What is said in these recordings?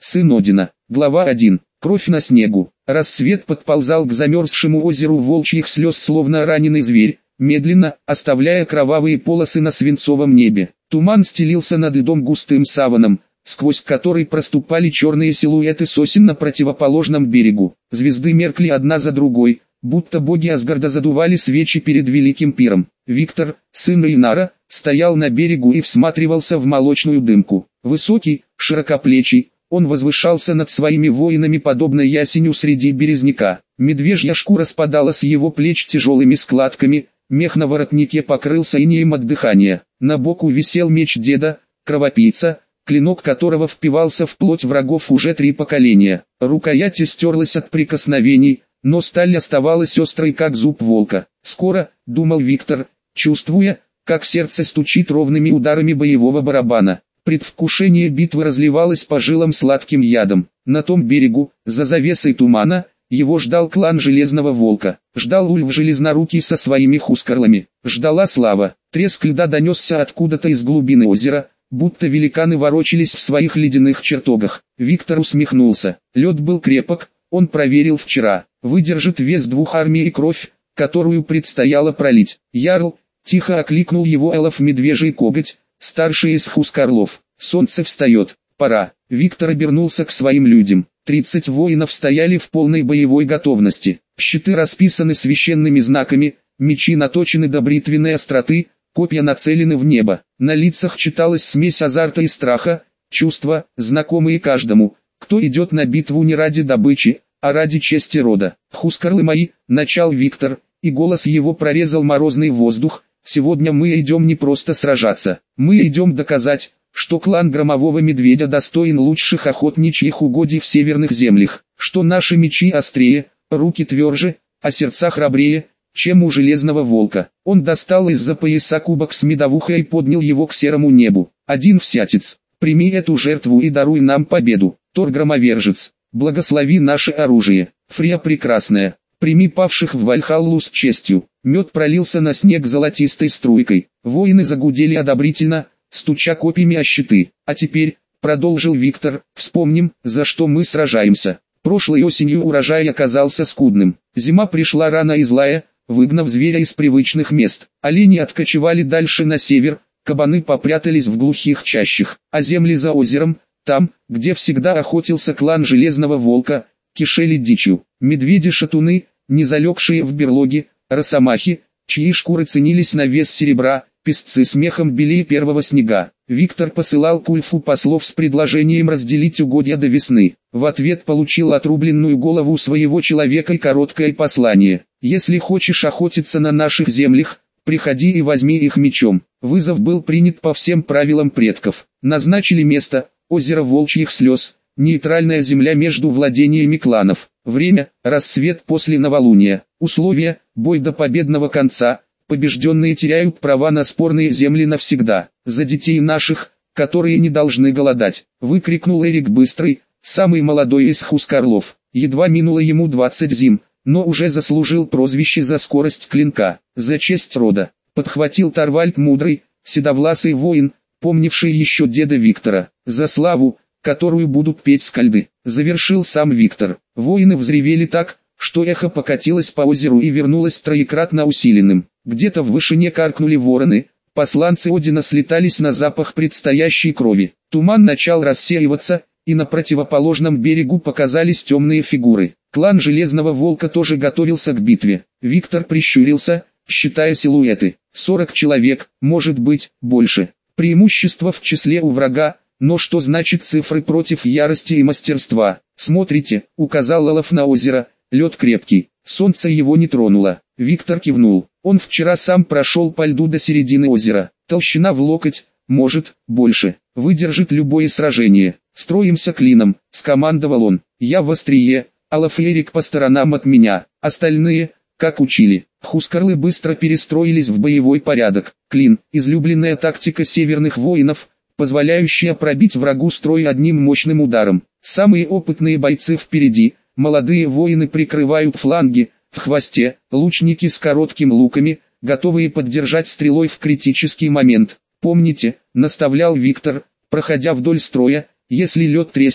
сын Одина. Глава 1. Кровь на снегу. Рассвет подползал к замерзшему озеру волчьих слез, словно раненый зверь, медленно, оставляя кровавые полосы на свинцовом небе. Туман стелился над льдом густым саваном, сквозь который проступали черные силуэты сосен на противоположном берегу. Звезды меркли одна за другой, будто боги Асгарда задували свечи перед великим пиром. Виктор, сын Эйнара, стоял на берегу и всматривался в молочную дымку. Высокий, широкоплечий, он возвышался над своими воинами подобно ясеню среди березняка. Медвежья шкура спадала с его плеч тяжелыми складками, мех на воротнике покрылся инеем от дыхания. На боку висел меч деда, кровопийца, клинок которого впивался в плоть врагов уже 3 поколения. Рукоять стерлась от прикосновений, но сталь оставалась острой, как зуб волка. «Скоро», — думал Виктор, чувствуя, как сердце стучит ровными ударами боевого барабана. Предвкушение битвы разливалось по жилам сладким ядом. На том берегу, за завесой тумана, его ждал клан Железного Волка. Ждал Ульф Железнорукий со своими хускарлами. Ждала слава. Треск льда донесся откуда-то из глубины озера, будто великаны ворочались в своих ледяных чертогах. Виктор усмехнулся. Лед был крепок, он проверил вчера. Выдержит вес 2 армий и кровь, которую предстояло пролить. «Ярл!» — тихо окликнул его Элов Медвежий Коготь, старший из хускарлов. «Солнце встает, пора». Виктор обернулся к своим людям. 30 воинов стояли в полной боевой готовности. Щиты расписаны священными знаками, мечи наточены до бритвенной остроты, копья нацелены в небо. На лицах читалась смесь азарта и страха, чувства, знакомые каждому, кто идет на битву не ради добычи, а ради чести рода. «Хускарлы мои», — начал Виктор, и голос его прорезал морозный воздух. «Сегодня мы идем не просто сражаться, мы идем доказать, что клан Громового Медведя достоин лучших охотничьих угодий в северных землях, что наши мечи острее, руки тверже, а сердца храбрее, чем у Железного Волка». Он достал из-за пояса кубок с медовухой и поднял его к серому небу. «Один всятец, прими эту жертву и даруй нам победу. Тор Громовержец, благослови наше оружие. Фрея Прекрасная, прими павших в Вальхаллу с честью». Мед пролился на снег золотистой струйкой. Воины загудели одобрительно, стуча копьями о щиты. «А теперь», — продолжил Виктор, — «вспомним, за что мы сражаемся. Прошлой осенью урожай оказался скудным. Зима пришла рано и злая, выгнав зверя из привычных мест. Олени откочевали дальше на север, кабаны попрятались в глухих чащах, а земли за озером, там, где всегда охотился клан Железного Волка, кишели дичью. Медведи-шатуны, не залегшие в берлоге, росомахи, чьи шкуры ценились на вес серебра, песцы смехом белее первого снега. Виктор посылал к Ульфу послов с предложением разделить угодья до весны. В ответ получил отрубленную голову своего человека и короткое послание: «Если хочешь охотиться на наших землях, приходи и возьми их мечом». Вызов был принят по всем правилам предков. Назначили место: озеро Волчьих Слез, нейтральная земля между владениями кланов. Время: рассвет после новолуния. Условия: бой до победного конца. Побежденные теряют права на спорные земли навсегда. «За детей наших, которые не должны голодать», — выкрикнул Эрик Быстрый, самый молодой из хускарлов. Едва минуло ему 20 зим, но уже заслужил прозвище за скорость клинка. «За честь рода», — подхватил Торвальд Мудрый, седовласый воин, помнивший еще деда Виктора. «За славу, которую будут петь скальды», — завершил сам Виктор. Воины взревели так, что эхо покатилось по озеру и вернулось троекратно усиленным. Где-то в вышине каркнули вороны, посланцы Одина слетались на запах предстоящей крови. Туман начал рассеиваться, и на противоположном берегу показались темные фигуры. Клан Железного Волка тоже готовился к битве. Виктор прищурился, считая силуэты. 40 человек, может быть, больше. Преимущество в числе у врага, но что значит цифры против ярости и мастерства? «Смотрите», — указал Олаф на озеро, — «лед крепкий, солнце его не тронуло». Виктор кивнул. Он вчера сам прошел по льду до середины озера. Толщина в локоть, может, больше. Выдержит любое сражение. «Строимся клином», — скомандовал он. «Я в острие, Олаф и Эрик по сторонам от меня. Остальные, как учили». Хускарлы быстро перестроились в боевой порядок. Клин — излюбленная тактика северных воинов, позволяющая пробить врагу строй одним мощным ударом. Самые опытные бойцы впереди, молодые воины прикрывают фланги. В хвосте — лучники с короткими луками, готовые поддержать стрелой в критический момент. «Помните», — наставлял Виктор, проходя вдоль строя, — «если лед треснет,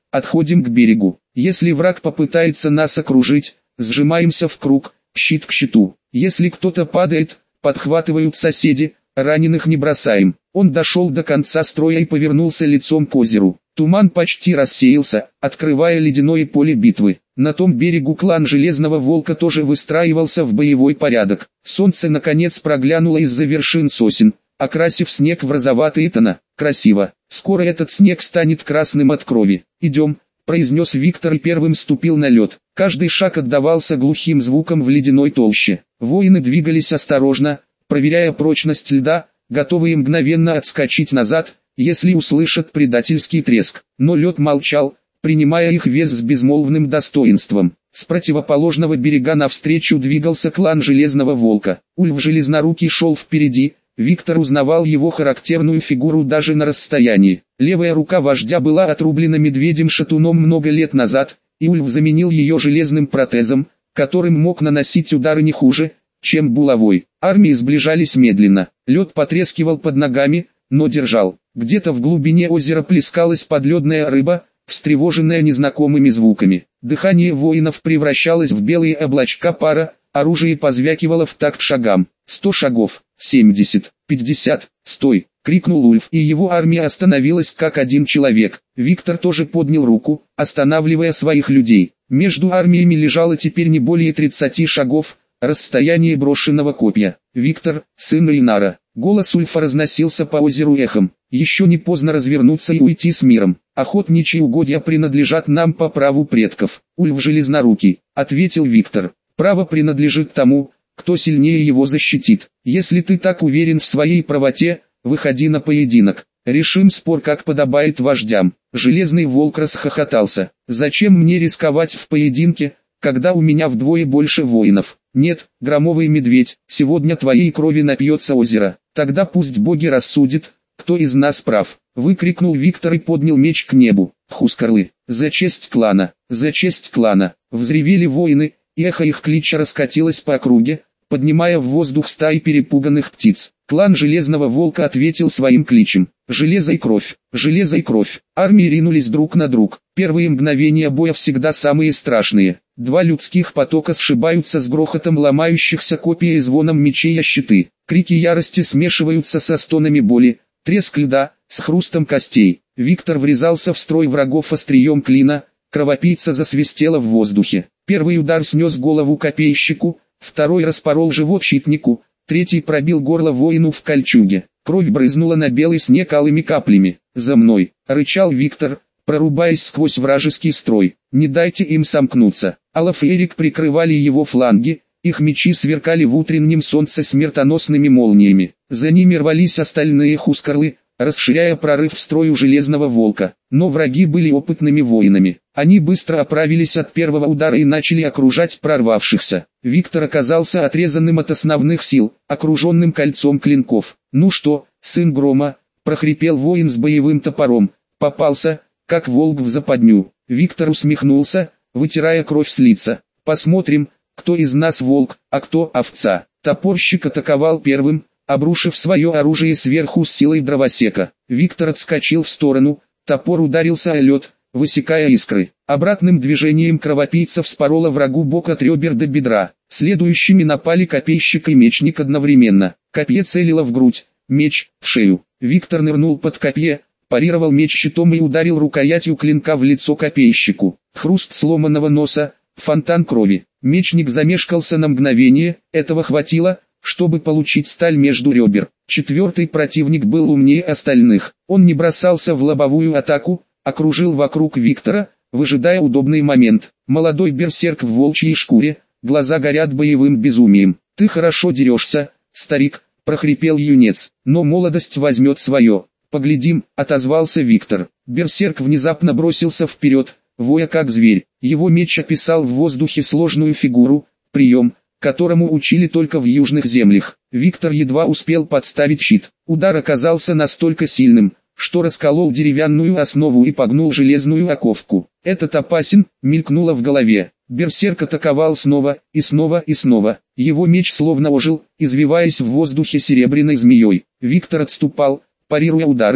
отходим к берегу. Если враг попытается нас окружить, сжимаемся в круг, щит к щиту. Если кто-то падает, подхватывают соседи, раненых не бросаем. Он дошел до конца строя и повернулся лицом к озеру. Туман почти рассеялся, открывая ледяное поле битвы. На том берегу клан Железного Волка тоже выстраивался в боевой порядок. Солнце наконец проглянуло из-за вершин сосен, окрасив снег в розоватые тона. Красиво. Скоро этот снег станет красным от крови. «Идем», — произнес Виктор и первым ступил на лед. Каждый шаг отдавался глухим звуком в ледяной толще. Воины двигались осторожно, проверяя прочность льда, готовые мгновенно отскочить назад, если услышат предательский треск. Но лед молчал, принимая их вес с безмолвным достоинством. С противоположного берега навстречу двигался клан Железного Волка. Ульф Железнорукий шел впереди. Виктор узнавал его характерную фигуру даже на расстоянии. Левая рука вождя была отрублена медведем-шатуном много лет назад, и Ульф заменил ее железным протезом, которым мог наносить удары не хуже, чем булавой. Армии сближались медленно. Лед потрескивал под ногами, но держал. Где-то в глубине озера плескалась подледная рыба, встревоженная незнакомыми звуками. Дыхание воинов превращалось в белые облачка пара, оружие позвякивало в такт шагам. 100 шагов, 70, 50, стой, крикнул Ульф, и его армия остановилась как один человек. Виктор тоже поднял руку, останавливая своих людей. Между армиями лежало теперь не более 30 шагов, расстояние брошенного копья. «Виктор, сын Рейнара». Голос Ульфа разносился по озеру эхом. «Еще не поздно развернуться и уйти с миром. Охотничьи угодья принадлежат нам по праву предков». «Ульф Железнорукий», — ответил Виктор. «Право принадлежит тому, кто сильнее его защитит. Если ты так уверен в своей правоте, выходи на поединок. Решим спор, как подобает вождям». Железный Волк расхохотался. «Зачем мне рисковать в поединке, когда у меня вдвое больше воинов? Нет, Громовый Медведь, сегодня твоей крови напьется озеро. Тогда пусть боги рассудят, кто из нас прав». Выкрикнул Виктор и поднял меч к небу. «Хускарлы, за честь клана, за честь клана!» Взревели воины, и эхо их клича раскатилось по округе, поднимая в воздух стаи перепуганных птиц. Клан Железного Волка ответил своим кличем. «Железо и кровь! Железо и кровь!» Армии ринулись друг на друг. Первые мгновения боя всегда самые страшные. Два людских потока сшибаются с грохотом ломающихся копий и звоном мечей о щиты. Крики ярости смешиваются со стонами боли, треск льда, с хрустом костей. Виктор врезался в строй врагов острием клина, кровопийца засвистела в воздухе. Первый удар снес голову копейщику, второй распорол живот щитнику, третий пробил горло воину в кольчуге. Кровь брызнула на белый снег алыми каплями. «За мной!» — рычал Виктор, прорубаясь сквозь вражеский строй. «Не дайте им сомкнуться». Олаф и Эрик прикрывали его фланги, их мечи сверкали в утреннем солнце смертоносными молниями. За ними рвались остальные хускарлы, расширяя прорыв в строю Железного Волка. Но враги были опытными воинами. Они быстро оправились от первого удара и начали окружать прорвавшихся. Виктор оказался отрезанным от основных сил, окруженным кольцом клинков. «Ну что, сын Грома?» — прохрипел воин с боевым топором. «Попался, как волк в западню». Виктор усмехнулся, вытирая кровь с лица. «Посмотрим, кто из нас волк, а кто овца». Топорщик атаковал первым, обрушив свое оружие сверху с силой дровосека. Виктор отскочил в сторону, топор ударился о лед, высекая искры. Обратным движением кровопийца вспорола врагу бок от ребер до бедра. Следующими напали копейщик и мечник одновременно. Копье целило в грудь, меч — в шею. Виктор нырнул под копье, парировал меч щитом и ударил рукоятью клинка в лицо копейщику. Хруст сломанного носа, фонтан крови. Мечник замешкался на мгновение, этого хватило, чтобы получить сталь между ребер. Четвертый противник был умнее остальных. Он не бросался в лобовую атаку, окружил вокруг Виктора, выжидая удобный момент. Молодой берсерк в волчьей шкуре, глаза горят боевым безумием. «Ты хорошо дерешься, старик», — прохрипел юнец, — «но молодость возьмет свое». «Поглядим», — отозвался Виктор. Берсерк внезапно бросился вперед, воя как зверь. Его меч описал в воздухе сложную фигуру, прием, которому учили только в южных землях. Виктор едва успел подставить щит. Удар оказался настолько сильным, что расколол деревянную основу и погнул железную оковку. «Этот опасен», мелькнуло в голове. Берсерк атаковал снова, и снова, и снова. Его меч словно ожил, извиваясь в воздухе серебряной змеей. Виктор отступал, парируя удары,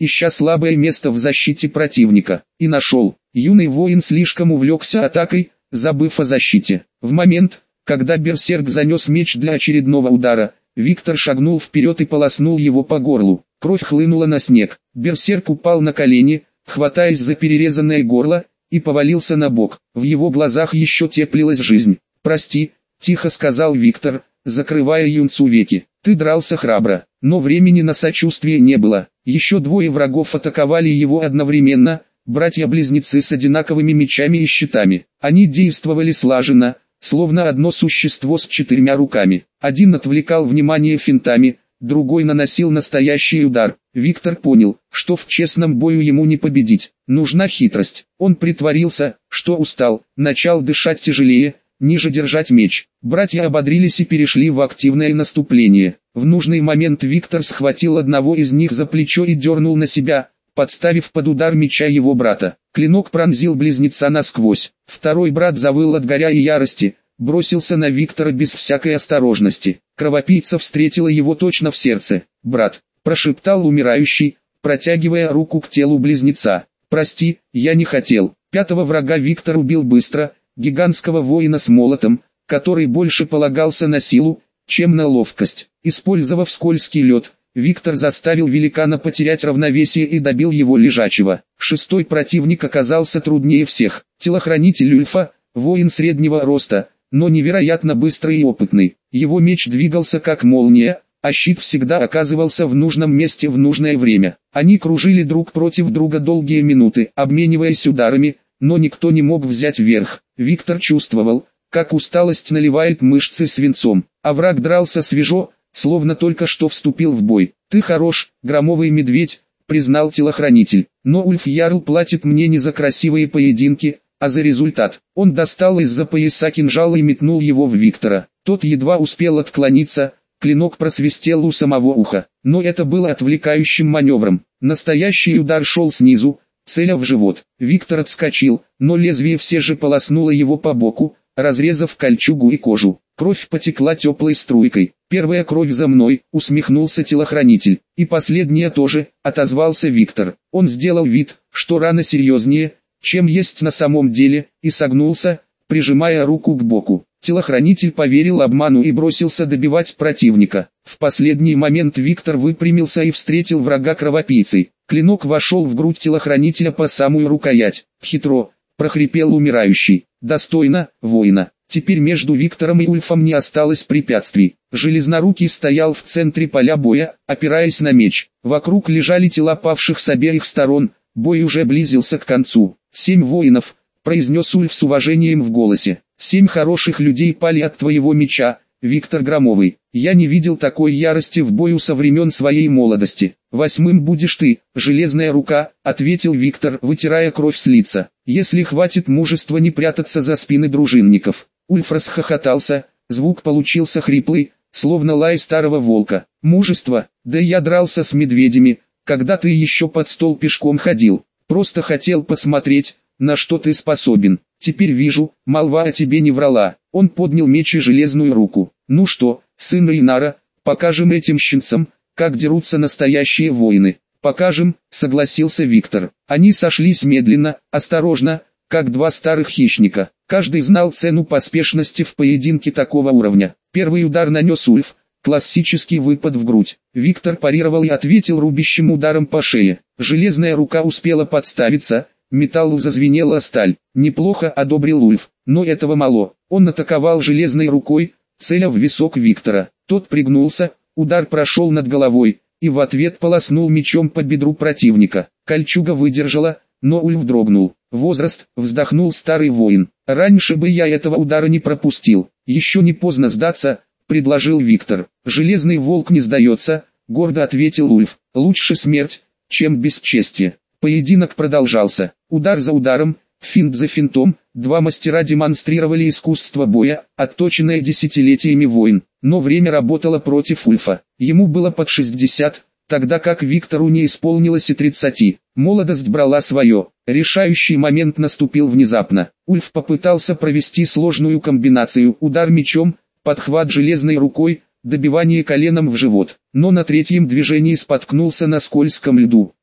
ища слабое место в защите противника. И нашел. Юный воин слишком увлекся атакой, забыв о защите. В момент, когда берсерк занес меч для очередного удара, Виктор шагнул вперед и полоснул его по горлу. Кровь хлынула на снег. Берсерк упал на колени, хватаясь за перерезанное горло, и повалился на бок. В его глазах еще теплилась жизнь. «Прости», — тихо сказал Виктор, закрывая юнцу веки. «Ты дрался храбро, но времени на сочувствие не было». Еще двое врагов атаковали его одновременно, братья-близнецы с одинаковыми мечами и щитами. Они действовали слаженно, словно одно существо с 4 руками. Один отвлекал внимание финтами, другой наносил настоящий удар. Виктор понял, что в честном бою ему не победить. Нужна хитрость. Он притворился, что устал, начал дышать тяжелее, ниже держать меч. Братья ободрились и перешли в активное наступление. В нужный момент Виктор схватил одного из них за плечо и дернул на себя, подставив под удар меча его брата. Клинок пронзил близнеца насквозь. Второй брат завыл от горя и ярости, бросился на Виктора без всякой осторожности. Кровопийца встретила его точно в сердце. «Брат», — прошептал умирающий, протягивая руку к телу близнеца. «Прости, я не хотел». Пятого врага Виктор убил быстро, гигантского воина с молотом, который больше полагался на силу, чем на ловкость. Использовав скользкий лед, Виктор заставил великана потерять равновесие и добил его лежачего. Шестой противник оказался труднее всех. Телохранитель Ульфа, воин среднего роста, но невероятно быстрый и опытный. Его меч двигался как молния, а щит всегда оказывался в нужном месте в нужное время. Они кружили друг против друга долгие минуты, обмениваясь ударами, но никто не мог взять верх. Виктор чувствовал, как усталость наливает мышцы свинцом, а враг дрался свежо, словно только что вступил в бой. «Ты хорош, громовый медведь», — признал телохранитель, «но Ульф Ярл платит мне не за красивые поединки, а за результат». Он достал из-за пояса кинжал и метнул его в Виктора. Тот едва успел отклониться, клинок просвистел у самого уха, но это было отвлекающим маневром. Настоящий удар шел снизу, целя в живот. Виктор отскочил, но лезвие все же полоснуло его по боку, разрезав кольчугу и кожу. Кровь потекла теплой струйкой. «Первая кровь за мной», — усмехнулся телохранитель. «И последняя тоже», — отозвался Виктор. Он сделал вид, что рана серьезнее, чем есть на самом деле, и согнулся, прижимая руку к боку. Телохранитель поверил обману и бросился добивать противника. В последний момент Виктор выпрямился и встретил врага кровопийцей. Клинок вошел в грудь телохранителя по самую рукоять. «Хитро», — прохрипел умирающий. «Достойно, воина». Теперь между Виктором и Ульфом не осталось препятствий. Железнорукий стоял в центре поля боя, опираясь на меч. Вокруг лежали тела павших с обеих сторон. Бой уже близился к концу. 7 воинов, произнес Ульф с уважением в голосе. 7 хороших людей пали от твоего меча, Виктор Громовый. Я не видел такой ярости в бою со времен своей молодости. 8-м будешь ты, железная рука, ответил Виктор, вытирая кровь с лица. Если хватит мужества не прятаться за спины дружинников. Ульф расхохотался, звук получился хриплый, словно лай старого волка. Мужество, да я дрался с медведями, когда ты еще под стол пешком ходил. Просто хотел посмотреть, на что ты способен. Теперь вижу, молва о тебе не врала. Он поднял меч и железную руку. Ну что, сын Эйнара, покажем этим щенцам, как дерутся настоящие воины. Покажем, согласился Виктор. Они сошлись медленно, осторожно, как два старых хищника. Каждый знал цену поспешности в поединке такого уровня. Первый удар нанес Ульф, классический выпад в грудь. Виктор парировал и ответил рубящим ударом по шее. Железная рука успела подставиться, металл зазвенела сталь. Неплохо, одобрил Ульф, но этого мало. Он атаковал железной рукой, целя в висок Виктора. Тот пригнулся, удар прошел над головой, и в ответ полоснул мечом по бедру противника. Кольчуга выдержала, но Ульф дрогнул. Возраст, вздохнул старый воин. Раньше бы я этого удара не пропустил. Еще не поздно сдаться, предложил Виктор. Железный волк не сдается, гордо ответил Ульф. Лучше смерть, чем бесчестие. Поединок продолжался. Удар за ударом, финт за финтом, два мастера демонстрировали искусство боя, отточенное десятилетиями войн. Но время работало против Ульфа. Ему было под 60, тогда как Виктору не исполнилось и 30. Молодость брала свое. Решающий момент наступил внезапно. Ульф попытался провести сложную комбинацию: удар мечом, подхват железной рукой, добивание коленом в живот. Но на третьем движении споткнулся на скользком льду.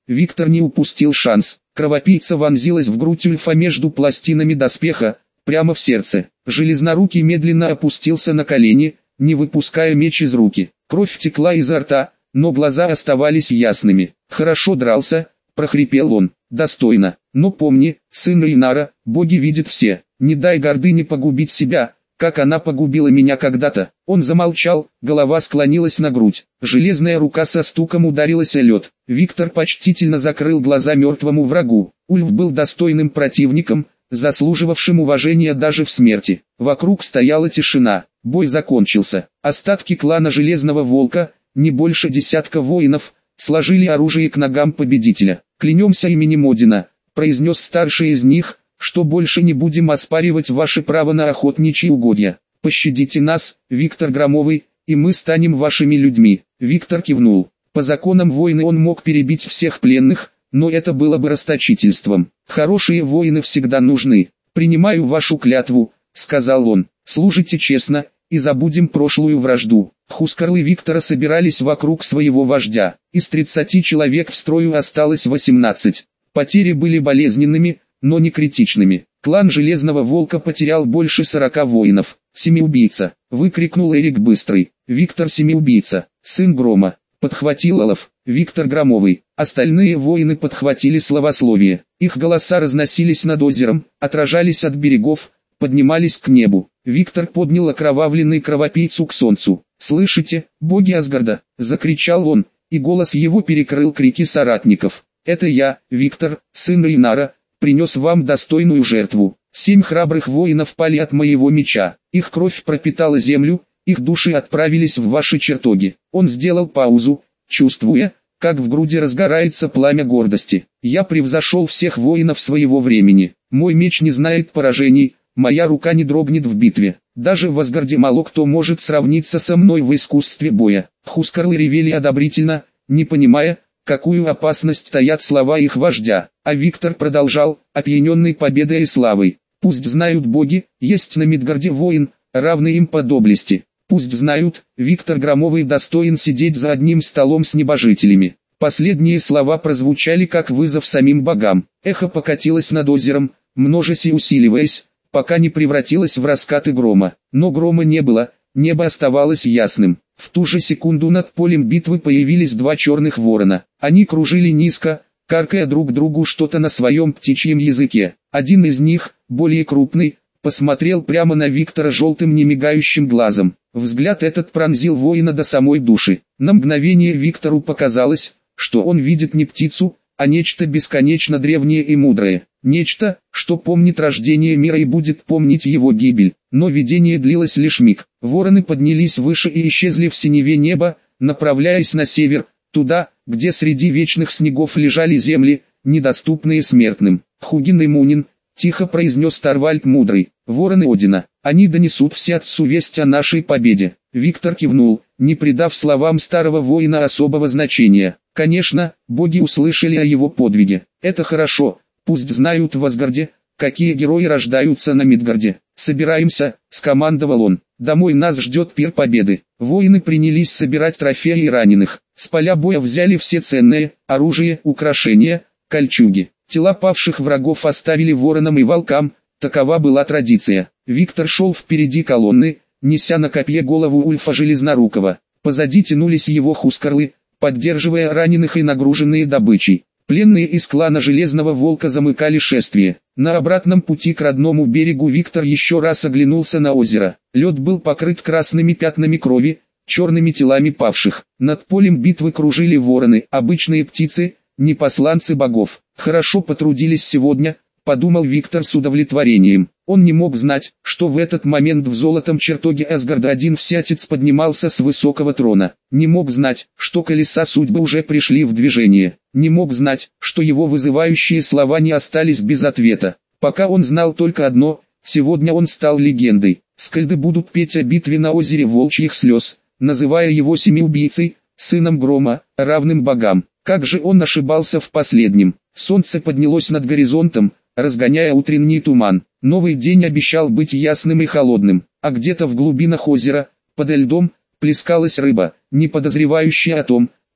Виктор не упустил шанс. Кровопийца вонзилась в грудь Ульфа между пластинами доспеха, прямо в сердце. Железнорукий медленно опустился на колени, не выпуская меч из руки. Кровь текла изо рта, но глаза оставались ясными. «Хорошо дрался», — прохрипел он. «Достойно. Но помни, сын Инара, боги видят все. Не дай гордыне погубить себя, как она погубила меня когда-то». Он замолчал, голова склонилась на грудь. Железная рука со стуком ударилась о лед. Виктор почтительно закрыл глаза мертвому врагу. Ульф был достойным противником, заслуживавшим уважения даже в смерти. Вокруг стояла тишина. Бой закончился. Остатки клана Железного Волка, не больше десятка воинов, сложили оружие к ногам победителя. «Клянемся именем Одина», — произнес старший из них, — «что больше не будем оспаривать ваше право на охотничьи угодья. Пощадите нас, Виктор Громовый, и мы станем вашими людьми». Виктор кивнул. По законам войны он мог перебить всех пленных, но это было бы расточительством. «Хорошие воины всегда нужны. Принимаю вашу клятву», — сказал он. «Служите честно, и забудем прошлую вражду». Хускарлы Виктора собирались вокруг своего вождя. Из 30 человек в строю осталось 18. Потери были болезненными, но не критичными. Клан Железного Волка потерял больше 40 воинов. «Семиубийца!» — выкрикнул Эрик Быстрый. «Виктор Семиубийца, сын Грома!» — подхватил Олаф. «Виктор Громовый». Остальные воины подхватили словословие. Их голоса разносились над озером, отражались от берегов, поднимались к небу. Виктор поднял окровавленный кровопийцу к солнцу. «Слышите, боги Асгарда!» — закричал он, и голос его перекрыл крики соратников. «Это я, Виктор, сын Инара, принес вам достойную жертву. 7 храбрых воинов пали от моего меча. Их кровь пропитала землю, их души отправились в ваши чертоги». Он сделал паузу, чувствуя, как в груди разгорается пламя гордости. «Я превзошел всех воинов своего времени. Мой меч не знает поражений, моя рука не дрогнет в битве. Даже в Асгарде мало кто может сравниться со мной в искусстве боя». Хускарлы ревели одобрительно, не понимая, какую опасность таят слова их вождя. А Виктор продолжал, опьяненный победой и славой. «Пусть знают боги, есть на Мидгарде воин, равный им по доблести. Пусть знают, Виктор Громовый достоин сидеть за одним столом с небожителями». Последние слова прозвучали как вызов самим богам. Эхо покатилось над озером, множась и усиливаясь, пока не превратилось в раскаты грома. Но грома не было, небо оставалось ясным. В ту же секунду над полем битвы появились 2 черных ворона. Они кружили низко, каркая друг другу что-то на своем птичьем языке. Один из них, более крупный, посмотрел прямо на Виктора желтым немигающим глазом. Взгляд этот пронзил воина до самой души. На мгновение Виктору показалось, что он видит не птицу, а нечто бесконечно древнее и мудрое. Нечто, что помнит рождение мира и будет помнить его гибель. Но видение длилось лишь миг. Вороны поднялись выше и исчезли в синеве неба, направляясь на север, туда, где среди вечных снегов лежали земли, недоступные смертным. «Хугин и Мунин», — тихо произнес Торвальд Мудрый, — «вороны Одина, они донесут всеотцу весть о нашей победе». Виктор кивнул, не придав словам старого воина особого значения. Конечно, боги услышали о его подвиге. Это хорошо, пусть знают в Асгарде, какие герои рождаются на Мидгарде. «Собираемся», — скомандовал он, — «домой нас ждет пир победы». Воины принялись собирать трофеи и раненых. С поля боя взяли все ценные, оружие, украшения, кольчуги. Тела павших врагов оставили воронам и волкам, такова была традиция. Виктор шел впереди колонны, неся на копье голову Ульфа Железнорукого. Позади тянулись его хускарлы, поддерживая раненых и нагруженные добычей. Пленные из клана Железного Волка замыкали шествие. На обратном пути к родному берегу Виктор еще раз оглянулся на озеро. Лед был покрыт красными пятнами крови, черными телами павших. Над полем битвы кружили вороны, обычные птицы, не посланцы богов. «Хорошо потрудились сегодня», — подумал Виктор с удовлетворением. Он не мог знать, что в этот момент в золотом чертоге Асгарда один всятец поднимался с высокого трона. Не мог знать, что колеса судьбы уже пришли в движение. Не мог знать, что его вызывающие слова не остались без ответа. Пока он знал только одно: сегодня он стал легендой. Скальды будут петь о битве на озере Волчьих слез, называя его семиубийцей, сыном Грома, равным богам. Как же он ошибался в последнем. Солнце поднялось над горизонтом, разгоняя утренний туман. Новый день обещал быть ясным и холодным, а где-то в глубинах озера, подо льдом, плескалась рыба, не подозревающая о том,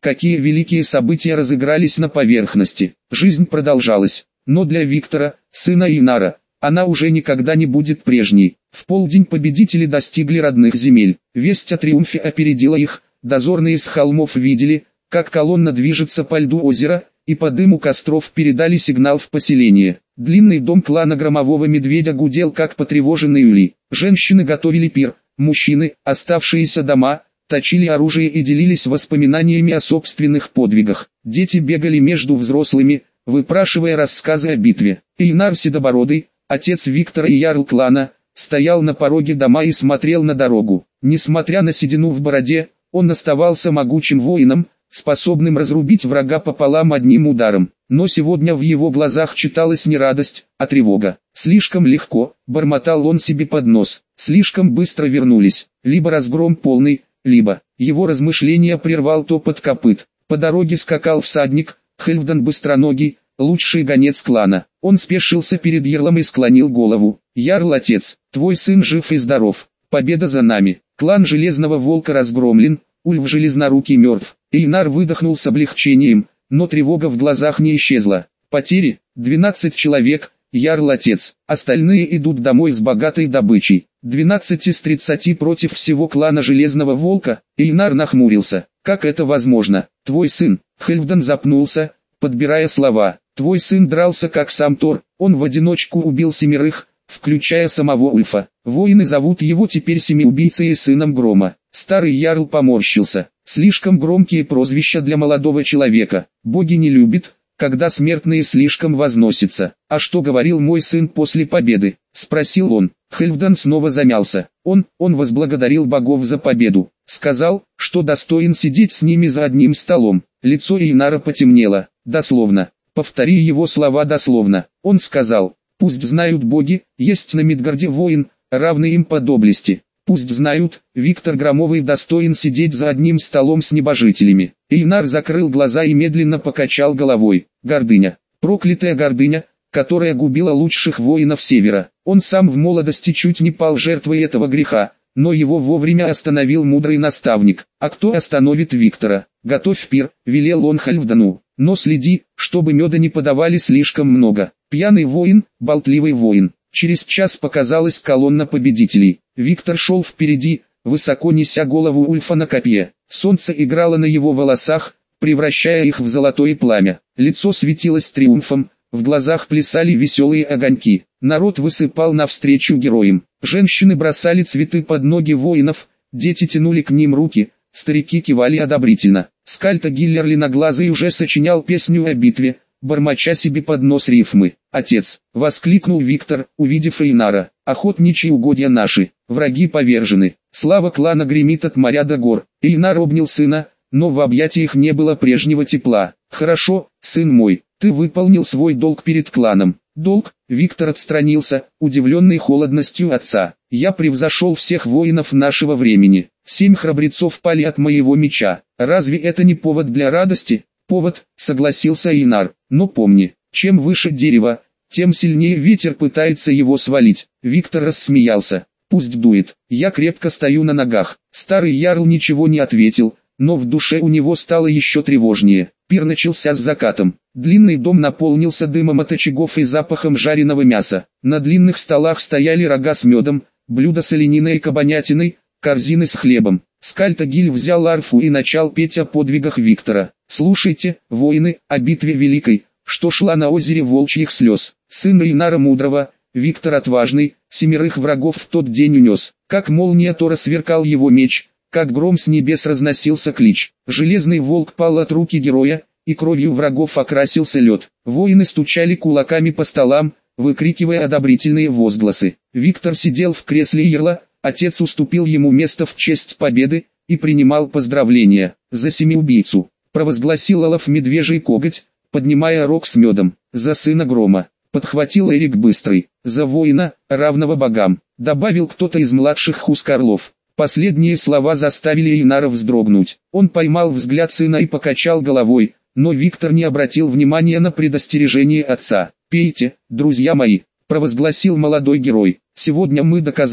какие великие события разыгрались на поверхности. Жизнь продолжалась, но для Виктора, сына Инара, она уже никогда не будет прежней. В полдень победители достигли родных земель. Весть о триумфе опередила их, дозорные с холмов видели, как колонна движется по льду озера, и по дыму костров передали сигнал в поселение. Длинный дом клана Громового Медведя гудел как потревоженный улей. Женщины готовили пир, мужчины, оставшиеся дома, точили оружие и делились воспоминаниями о собственных подвигах. Дети бегали между взрослыми, выпрашивая рассказы о битве. Эйнар Седобородый, отец Виктора и ярл клана, стоял на пороге дома и смотрел на дорогу. Несмотря на седину в бороде, он оставался могучим воином, способным разрубить врага пополам одним ударом. Но сегодня в его глазах читалась не радость, а тревога. Слишком легко, бормотал он себе под нос, слишком быстро вернулись, либо разгром полный, либо... Его размышления прервал топот копыт. По дороге скакал всадник, Хельфдан Быстроногий, лучший гонец клана. Он спешился перед ярлом и склонил голову. «Ярл отец, твой сын жив и здоров, победа за нами, клан Железного Волка разгромлен, Ульф Железнорукий мертв». Эйнар выдохнул с облегчением, но тревога в глазах не исчезла. Потери, 12 человек, ярл отец, остальные идут домой с богатой добычей. 12 из 30 против всего клана Железного Волка. Эйнар нахмурился. Как это возможно? Твой сын, Хельфдан запнулся, подбирая слова. Твой сын дрался как сам Тор, он в одиночку убил 7, включая самого Ульфа. Воины зовут его теперь Семиубийцей и сыном Грома. Старый ярл поморщился. Слишком громкие прозвища для молодого человека. Боги не любят, когда смертные слишком возносятся. «А что говорил мой сын после победы?» — спросил он. Хельфдан снова замялся. Он возблагодарил богов за победу. Сказал, что достоин сидеть с ними за одним столом. Лицо Эйнара потемнело. Дословно. Повтори его слова дословно. Он сказал: «Пусть знают боги, есть на Мидгарде воин, равный им по доблести. Пусть знают, Виктор Громовый достоин сидеть за одним столом с небожителями». Эйнар закрыл глаза и медленно покачал головой. Гордыня. Проклятая гордыня, которая губила лучших воинов Севера. Он сам в молодости чуть не пал жертвой этого греха, но его вовремя остановил мудрый наставник. «А кто остановит Виктора? Готовь пир», — велел он Хельфдану. «Но следи, чтобы меда не подавали слишком много». Пьяный воин, болтливый воин. Через час показалась колонна победителей. Виктор шел впереди, высоко неся голову Ульфа на копье. Солнце играло на его волосах, превращая их в золотое пламя. Лицо светилось триумфом, в глазах плясали веселые огоньки. Народ высыпал навстречу героям. Женщины бросали цветы под ноги воинов, дети тянули к ним руки, старики кивали одобрительно. Скальта Гиллер-Леноглазый уже сочинял песню о битве, бормоча себе под нос рифмы. «Отец!» — воскликнул Виктор, увидев Эйнара. «Охотничьи угодья наши, враги повержены, слава клана гремит от моря до гор». Эйнар обнял сына, но в объятиях не было прежнего тепла. «Хорошо, сын мой, ты выполнил свой долг перед кланом». «Долг?» — Виктор отстранился, удивленный холодностью отца. «Я превзошел всех воинов нашего времени. 7 храбрецов пали от моего меча. Разве это не повод для радости?» «Повод», — согласился Эйнар, — «но помни, чем выше дерево, тем сильнее ветер пытается его свалить». Виктор рассмеялся. «Пусть дует, я крепко стою на ногах». Старый ярл ничего не ответил, но в душе у него стало еще тревожнее. Пир начался с закатом. Длинный дом наполнился дымом от очагов и запахом жареного мяса. На длинных столах стояли рога с медом, блюда с олениной и кабанятиной, корзины с хлебом. Скальта-Гиль взял арфу и начал петь о подвигах Виктора. «Слушайте, воины, о битве великой, что шла на озере волчьих слез. Сын Эйнара Мудрого, Виктор Отважный, 7 врагов в тот день унес. Как молния Тора сверкал его меч, как гром с небес разносился клич. Железный волк пал от руки героя, и кровью врагов окрасился лед. Воины стучали кулаками по столам, выкрикивая одобрительные возгласы. Виктор сидел в кресле ярла, отец уступил ему место в честь победы, и принимал поздравления. «За Семиубийцу», — провозгласил Олаф Медвежий Коготь, поднимая рог с медом. «За сына Грома», — подхватил Эрик Быстрый. «За воина, равного богам», — добавил кто-то из младших Хускарлов. Последние слова заставили Эйнара вздрогнуть. Он поймал взгляд сына и покачал головой, но Виктор не обратил внимания на предостережение отца. «Пейте, друзья мои», — провозгласил молодой герой. «Сегодня мы доказали,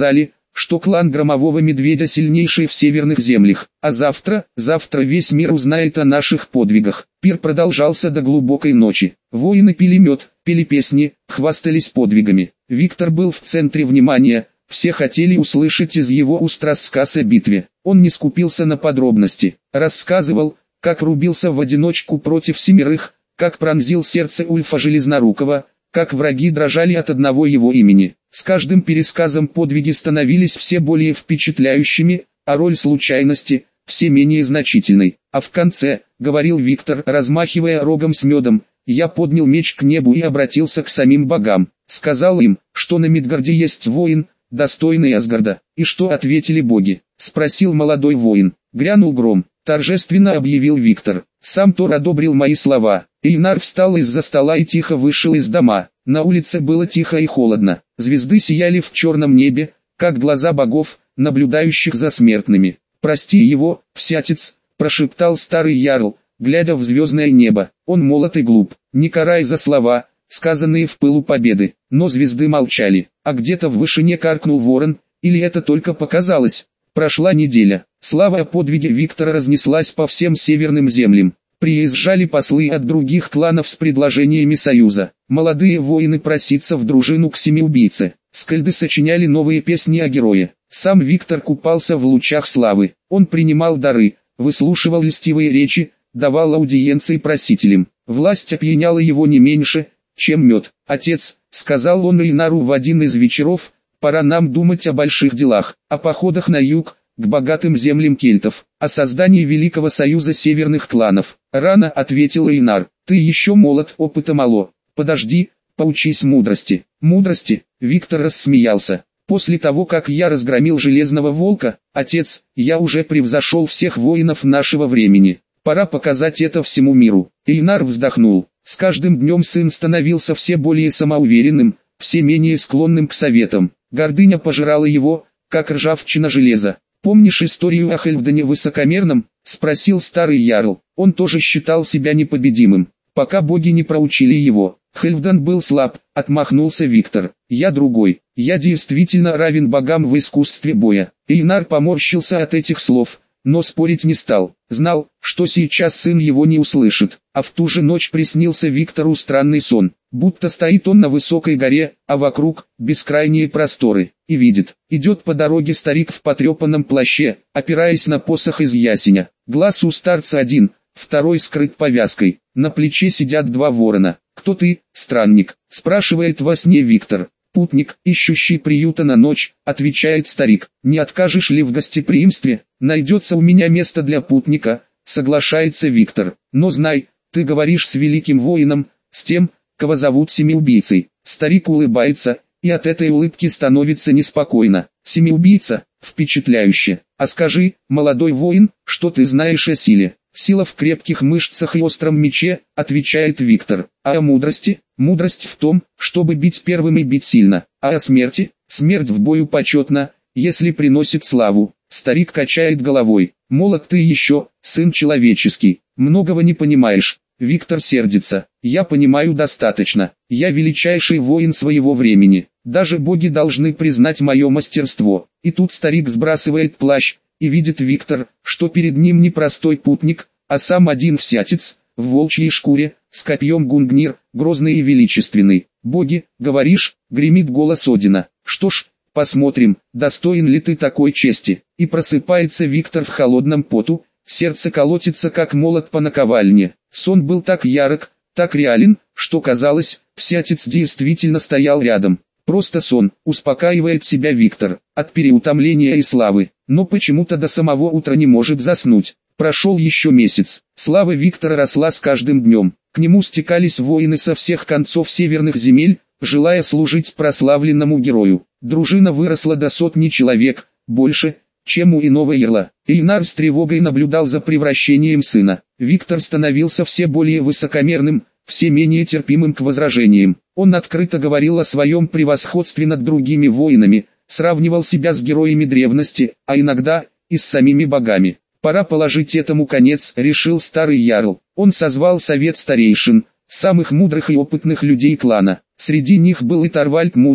что клан Громового Медведя сильнейший в северных землях, а завтра весь мир узнает о наших подвигах. Пир продолжался до глубокой ночи. Воины пили мед, пели песни, хвастались подвигами. Виктор был в центре внимания, все хотели услышать из его уст рассказ о битве. Он не скупился на подробности, рассказывал, как рубился в одиночку против семерых, как пронзил сердце Ульфа Железнорукова, как враги дрожали от одного его имени. С каждым пересказом подвиги становились все более впечатляющими, а роль случайности – все менее значительной. А в конце, говорил Виктор, размахивая рогом с медом, я поднял меч к небу и обратился к самим богам. Сказал им, что на Мидгарде есть воин, достойный Асгарда. И что ответили боги? Спросил молодой воин. Грянул гром. Торжественно объявил Виктор. Сам Тор одобрил мои слова. Эйнар встал из-за стола и тихо вышел из дома. На улице было тихо и холодно. Звезды сияли в черном небе, как глаза богов, наблюдающих за смертными. «Прости его, всятец», – прошептал старый ярл, глядя в звездное небо. Он молод и глуп. Не карай за слова, сказанные в пылу победы. Но звезды молчали. А где-то в вышине каркнул ворон, или это только показалось. Прошла неделя. Слава о подвиге Виктора разнеслась по всем северным землям. Приезжали послы от других кланов с предложениями союза. Молодые воины проситься в дружину к семиубийце. Скальды сочиняли новые песни о герое. Сам Виктор купался в лучах славы. Он принимал дары, выслушивал льстивые речи, давал аудиенции просителям. Власть опьяняла его не меньше, чем мед. «Отец», — сказал он Эйнару в один из вечеров, — «пора нам думать о больших делах, о походах на юг, к богатым землям кельтов, о создании Великого Союза Северных кланов». «Рано», — ответил Эйнар, — «ты еще молод, опыта мало. Подожди, поучись мудрости». «Мудрости?» — Виктор рассмеялся. «После того, как я разгромил Железного Волка, отец, я уже превзошел всех воинов нашего времени. Пора показать это всему миру». Эйнар вздохнул. С каждым днем сын становился все более самоуверенным, все менее склонным к советам. Гордыня пожирала его, как ржавчина железа. «Помнишь историю о Хельфдане Высокомерном?» — спросил старый ярл. Он тоже считал себя непобедимым, пока боги не проучили его. «Хельфдан был слаб», — отмахнулся Виктор. «Я другой. Я действительно равен богам в искусстве боя». Эйнар поморщился от этих слов, но спорить не стал. Знал, что сейчас сын его не услышит. А в ту же ночь приснился Виктору странный сон. Будто стоит он на высокой горе, а вокруг бескрайние просторы. И видит, идет по дороге старик в потрепанном плаще, опираясь на посох из ясеня. Глаз у старца один, второй скрыт повязкой. На плече сидят два ворона. «Кто ты, странник?» — спрашивает во сне Виктор. «Путник, ищущий приюта на ночь», — отвечает старик. «Не откажешь ли в гостеприимстве? Найдется у меня место для путника», — соглашается Виктор. «Но знай, ты говоришь с великим воином, с тем, кого зовут Семиубийцей». Старик улыбается, и от этой улыбки становится неспокойно. «Семиубийца? Впечатляюще. А скажи, молодой воин, что ты знаешь о силе?» «Сила в крепких мышцах и остром мече», — отвечает Виктор. «А о мудрости?» «Мудрость в том, чтобы бить первым и бить сильно». «А о смерти?» «Смерть в бою почетна, если приносит славу». Старик качает головой. «Молод ты еще, сын человеческий, многого не понимаешь». Виктор сердится. «Я понимаю достаточно. Я величайший воин своего времени. Даже боги должны признать мое мастерство». И тут старик сбрасывает плащ, и видит Виктор, что перед ним не простой путник, а сам один всятец, в волчьей шкуре, с копьем Гунгнир, грозный и величественный. «Боги, говоришь?» — гремит голос Одина. «Что ж, посмотрим, достоин ли ты такой чести». И просыпается Виктор в холодном поту, сердце колотится как молот по наковальне. Сон был так ярок, так реален, что казалось, всятец действительно стоял рядом. «Просто сон», — успокаивает себя Виктор, от переутомления и славы, но почему-то до самого утра не может заснуть. Прошел еще месяц, слава Виктора росла с каждым днем, к нему стекались воины со всех концов северных земель, желая служить прославленному герою. Дружина выросла до 100 человек, больше, чем у иного ярла. Эйнар с тревогой наблюдал за превращением сына. Виктор становился все более высокомерным, все менее терпимым к возражениям. Он открыто говорил о своем превосходстве над другими воинами, сравнивал себя с героями древности, а иногда и с самими богами. Пора положить этому конец, решил старый ярл. Он созвал совет старейшин, самых мудрых и опытных людей клана. Среди них был и Торвальд Мудрый,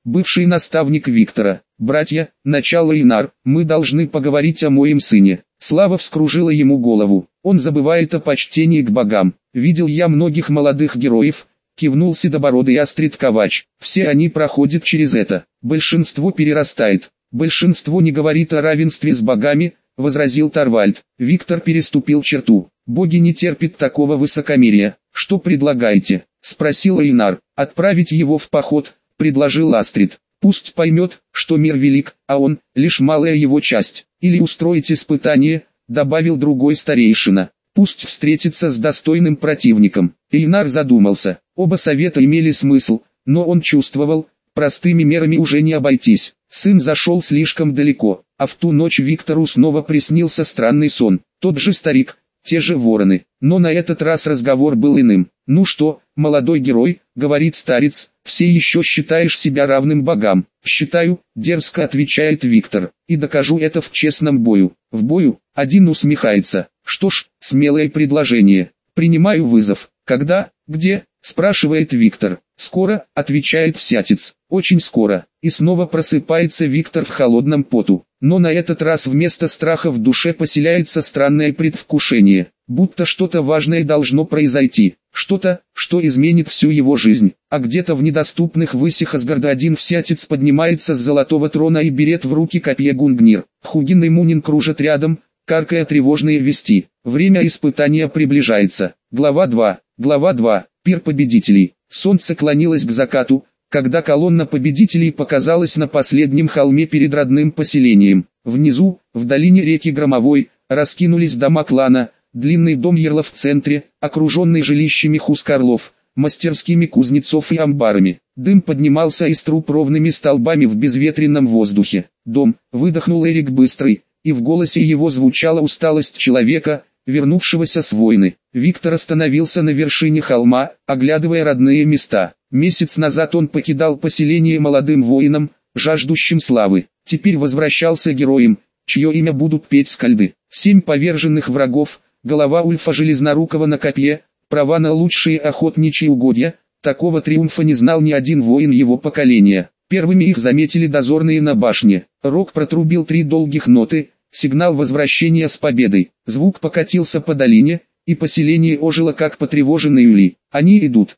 бывший наставник Виктора. «Братья, начало Инар, мы должны поговорить о моем сыне». Слава вскружила ему голову. Он забывает о почтении к богам. «Видел я многих молодых героев», кивнул седобородый Астрид Ковач. «Все они проходят через это. Большинство перерастает. Большинство не говорит о равенстве с богами», возразил Торвальд. Виктор переступил черту. «Боги не терпят такого высокомерия. Что предлагаете?» спросил Инар. «Отправить его в поход», предложил Астрид. «Пусть поймет, что мир велик, а он — лишь малая его часть. Или устроить испытание», добавил другой старейшина. «Пусть встретится с достойным противником». Инар задумался. Оба совета имели смысл, но он чувствовал, простыми мерами уже не обойтись. Сын зашел слишком далеко, а в ту ночь Виктору снова приснился странный сон. Тот же старик, те же вороны, но на этот раз разговор был иным. «Ну что, молодой герой», — говорит старец, — «все еще считаешь себя равным богам?» «Считаю», — дерзко отвечает Виктор, — «и докажу это в честном бою». «В бою?» — один усмехается. «Что ж, смелое предложение. Принимаю вызов». «Когда? Где?» — спрашивает Виктор. «Скоро», — отвечает всятец. «Очень скоро». И снова просыпается Виктор в холодном поту. Но на этот раз вместо страха в душе поселяется странное предвкушение, будто что-то важное должно произойти, что-то, что изменит всю его жизнь. А где-то в недоступных высях Асгарда один всятец поднимается с золотого трона и берет в руки копье Гунгнир. Хугин и Мунин кружат рядом, каркая тревожные вести. Время испытания приближается. Глава 2. Глава 2. Пир победителей. Солнце клонилось к закату, когда колонна победителей показалась на последнем холме перед родным поселением. Внизу, в долине реки Громовой, раскинулись дома клана, длинный дом Ярла в центре, окруженный жилищами хускарлов, мастерскими кузнецов и амбарами. Дым поднимался из труб ровными столбами в безветренном воздухе. «Дом», — выдохнул Эрик Быстрый, и в голосе его звучала усталость человека, вернувшегося с войны. Виктор остановился на вершине холма, оглядывая родные места. Месяц назад он покидал поселение молодым воином, жаждущим славы. Теперь возвращался героем, чье имя будут петь скальды. 7 поверженных врагов, голова Ульфа Железнорукого на копье, права на лучшие охотничьи угодья. Такого триумфа не знал ни один воин его поколения. Первыми их заметили дозорные на башне. Рог протрубил 3 долгих ноты, сигнал возвращения с победой. Звук покатился по долине, и поселение ожило как потревоженный улей. Они идут,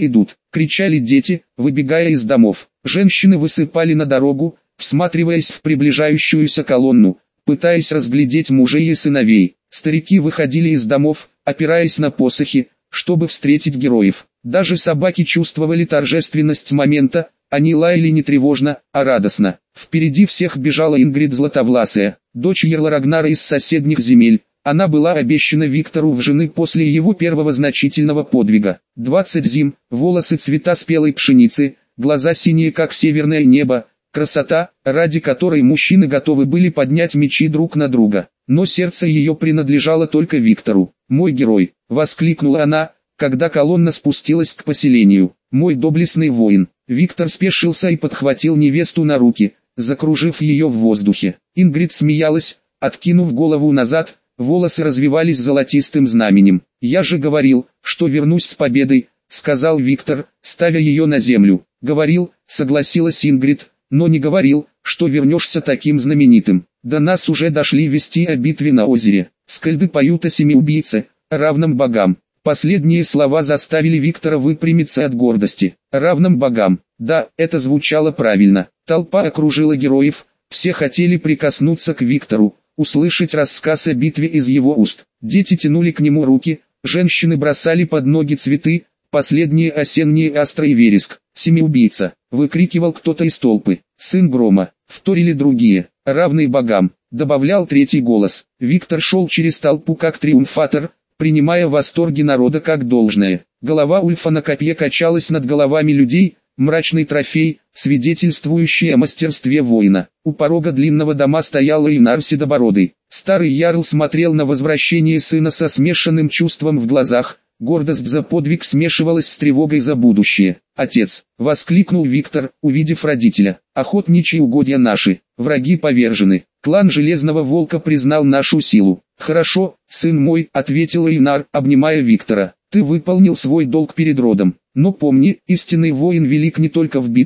кричали дети, выбегая из домов. Женщины высыпали на дорогу, всматриваясь в приближающуюся колонну, пытаясь разглядеть мужей и сыновей. Старики выходили из домов, опираясь на посохи, чтобы встретить героев. Даже собаки чувствовали торжественность момента, они лаяли не тревожно, а радостно. Впереди всех бежала Ингрид Златовласая, дочь Ярла Рагнара из соседних земель. Она была обещана Виктору в жены после его первого значительного подвига. 20 зим, волосы цвета спелой пшеницы, глаза синие как северное небо, красота, ради которой мужчины готовы были поднять мечи друг на друга. Но сердце ее принадлежало только Виктору. «Мой герой!» — воскликнула она, когда колонна спустилась к поселению. «Мой доблестный воин!» Виктор спешился и подхватил невесту на руки, закружив ее в воздухе. Ингрид смеялась, откинув голову назад, волосы развивались золотистым знаменем. «Я же говорил, что вернусь с победой», — сказал Виктор, ставя ее на землю. «Говорил», — согласилась Ингрид, — «но не говорил, что вернешься таким знаменитым. До нас уже дошли вести о битве на озере. Скальды поют о 7 убийце, равном богам». Последние слова заставили Виктора выпрямиться от гордости. «Равным богам». Да, это звучало правильно. Толпа окружила героев, все хотели прикоснуться к Виктору, услышать рассказ о битве из его уст. Дети тянули к нему руки, женщины бросали под ноги цветы, последние осенние астры и вереск. «Семиубийца!» — выкрикивал кто-то из толпы. «Сын грома!» — вторили другие. «Равный богам!» — добавлял третий голос. Виктор шел через толпу как триумфатор, принимая восторги народа как должное. Голова Ульфа на копье качалась над головами людей, мрачный трофей, свидетельствующий о мастерстве воина. У порога длинного дома стоял Эйнар Седобородый. Старый ярл смотрел на возвращение сына со смешанным чувством в глазах, гордость за подвиг смешивалась с тревогой за будущее. «Отец!» — воскликнул Виктор, увидев родителя. «Охотничьи угодья наши, враги повержены. Клан Железного Волка признал нашу силу». «Хорошо, сын мой», — ответил Эйнар, обнимая Виктора. «Ты выполнил свой долг перед родом. Но помни, истинный воин велик не только в битве,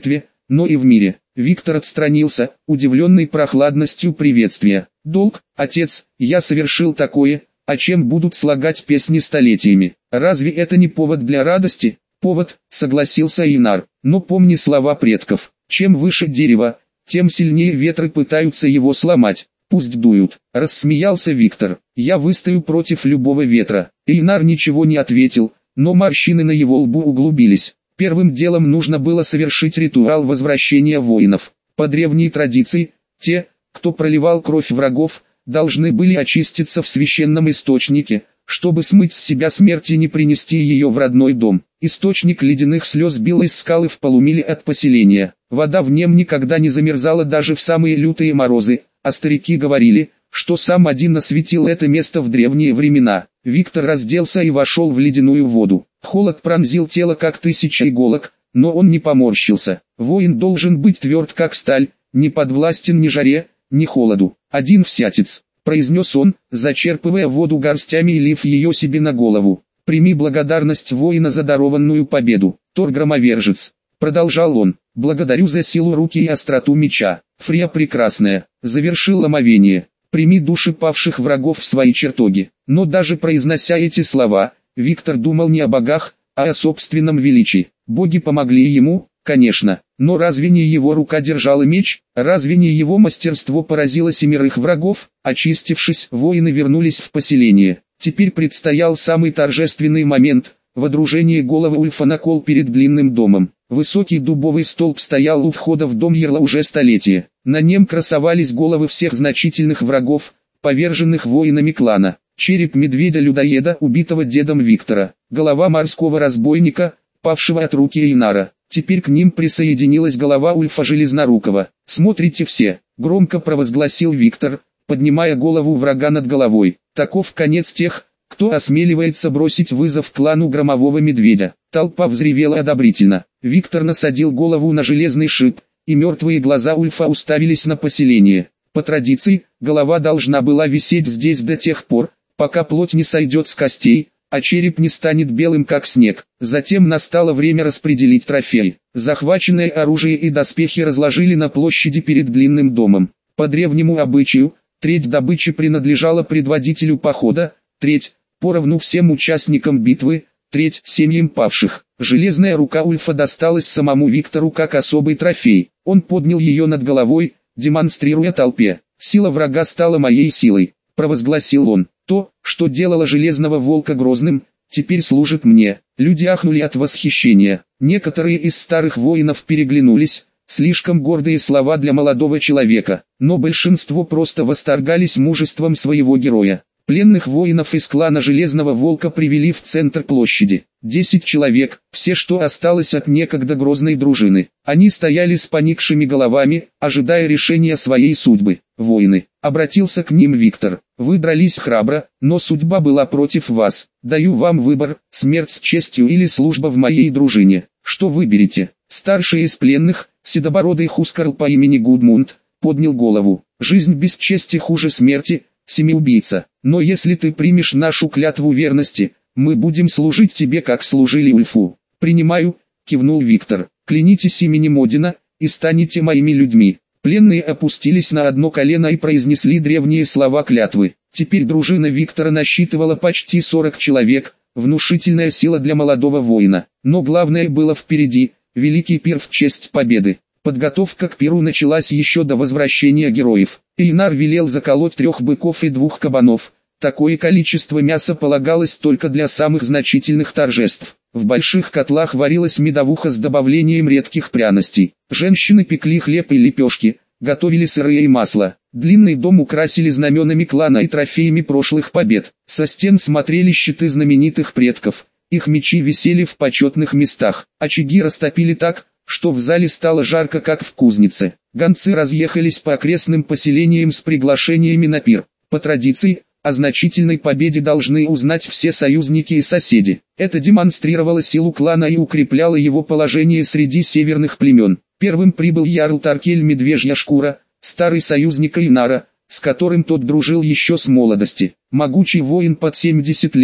но и в мире. Виктор отстранился, удивленный прохладностью приветствия. «Долг, отец, я совершил такое, о чем будут слагать песни столетиями. Разве это не повод для радости?» «Повод», согласился Инар, «но помни слова предков. Чем выше дерево, тем сильнее ветры пытаются его сломать. Пусть дуют», — рассмеялся Виктор. «Я выстою против любого ветра». Инар ничего не ответил, но морщины на его лбу углубились. Первым делом нужно было совершить ритуал возвращения воинов. По древней традиции, те, кто проливал кровь врагов, должны были очиститься в священном источнике, чтобы смыть с себя смерть и не принести ее в родной дом. Источник ледяных слез бил из скалы в полумиле от поселения. Вода в нем никогда не замерзала даже в самые лютые морозы, а старики говорили, что сам один осветил это место в древние времена. Виктор разделся и вошел в ледяную воду. Холод пронзил тело как тысяча иголок, но он не поморщился. Воин должен быть тверд как сталь, не подвластен ни жаре, ни холоду. «Один всятец», — произнес он, зачерпывая воду горстями и лив ее себе на голову. «Прими благодарность воина за дарованную победу, Тор-громовержец», — продолжал он. «Благодарю за силу руки и остроту меча. Фрея прекрасная, завершил омовение. Прими души павших врагов в свои чертоги». Но даже произнося эти слова, Виктор думал не о богах, а о собственном величии. Боги помогли ему, конечно, но разве не его рука держала меч, разве не его мастерство поразило 7 врагов? Очистившись, воины вернулись в поселение. Теперь предстоял самый торжественный момент – водружение головы Ульфа на кол перед длинным домом. Высокий дубовый столб стоял у входа в дом Ярла уже столетия. На нем красовались головы всех значительных врагов, поверженных воинами клана. Череп медведя-людоеда, убитого дедом Виктора, голова морского разбойника, павшего от руки Инара. Теперь к ним присоединилась голова Ульфа Железнорукого. «Смотрите все!» — громко провозгласил Виктор, поднимая голову врага над головой. «Таков конец тех, кто осмеливается бросить вызов клану Громового Медведя». Толпа взревела одобрительно. Виктор насадил голову на железный шип, и мертвые глаза Ульфа уставились на поселение. По традиции, голова должна была висеть здесь до тех пор, пока плоть не сойдет с костей, а череп не станет белым как снег. Затем настало время распределить трофеи. Захваченное оружие и доспехи разложили на площади перед длинным домом. По древнему обычаю, треть добычи принадлежала предводителю похода, треть – поровну всем участникам битвы, треть – семьям павших. Железная рука Ульфа досталась самому Виктору как особый трофей. Он поднял ее над головой, демонстрируя толпе. «Сила врага стала моей силой», – провозгласил он. «То, что делало Железного Волка грозным, теперь служит мне». Люди ахнули от восхищения. Некоторые из старых воинов переглянулись, слишком гордые слова для молодого человека, но большинство просто восторгались мужеством своего героя. Пленных воинов из клана Железного Волка привели в центр площади. 10 человек, все, что осталось от некогда грозной дружины. Они стояли с поникшими головами, ожидая решения своей судьбы. «Воины», — обратился к ним Виктор, — «вы дрались храбро, но судьба была против вас. Даю вам выбор, смерть с честью или служба в моей дружине. Что выберете?» Старший из пленных, седобородый Хускарл по имени Гудмунд, поднял голову. «Жизнь без чести хуже смерти, семиубийца. Но если ты примешь нашу клятву верности, мы будем служить тебе, как служили Ульфу». «Принимаю», — кивнул Виктор. «Клянитесь именем Одина, и станете моими людьми». Пленные опустились на одно колено и произнесли древние слова клятвы. Теперь дружина Виктора насчитывала почти 40 человек, внушительная сила для молодого воина. Но главное было впереди — великий пир в честь победы. Подготовка к пиру началась еще до возвращения героев. Эйнар велел заколоть 3 быков и 2 кабанов. Такое количество мяса полагалось только для самых значительных торжеств. В больших котлах варилась медовуха с добавлением редких пряностей. Женщины пекли хлеб и лепешки, готовили сыры и масло. Длинный дом украсили знаменами клана и трофеями прошлых побед. Со стен смотрели щиты знаменитых предков. Их мечи висели в почетных местах. Очаги растопили так, что в зале стало жарко, как в кузнице. Гонцы разъехались по окрестным поселениям с приглашениями на пир. По традиции, о значительной победе должны узнать все союзники и соседи. Это демонстрировало силу клана и укрепляло его положение среди северных племен. Первым прибыл ярл Таркель Медвежья Шкура, старый союзник Эйнара, с которым тот дружил еще с молодости. Могучий воин под 70 лет,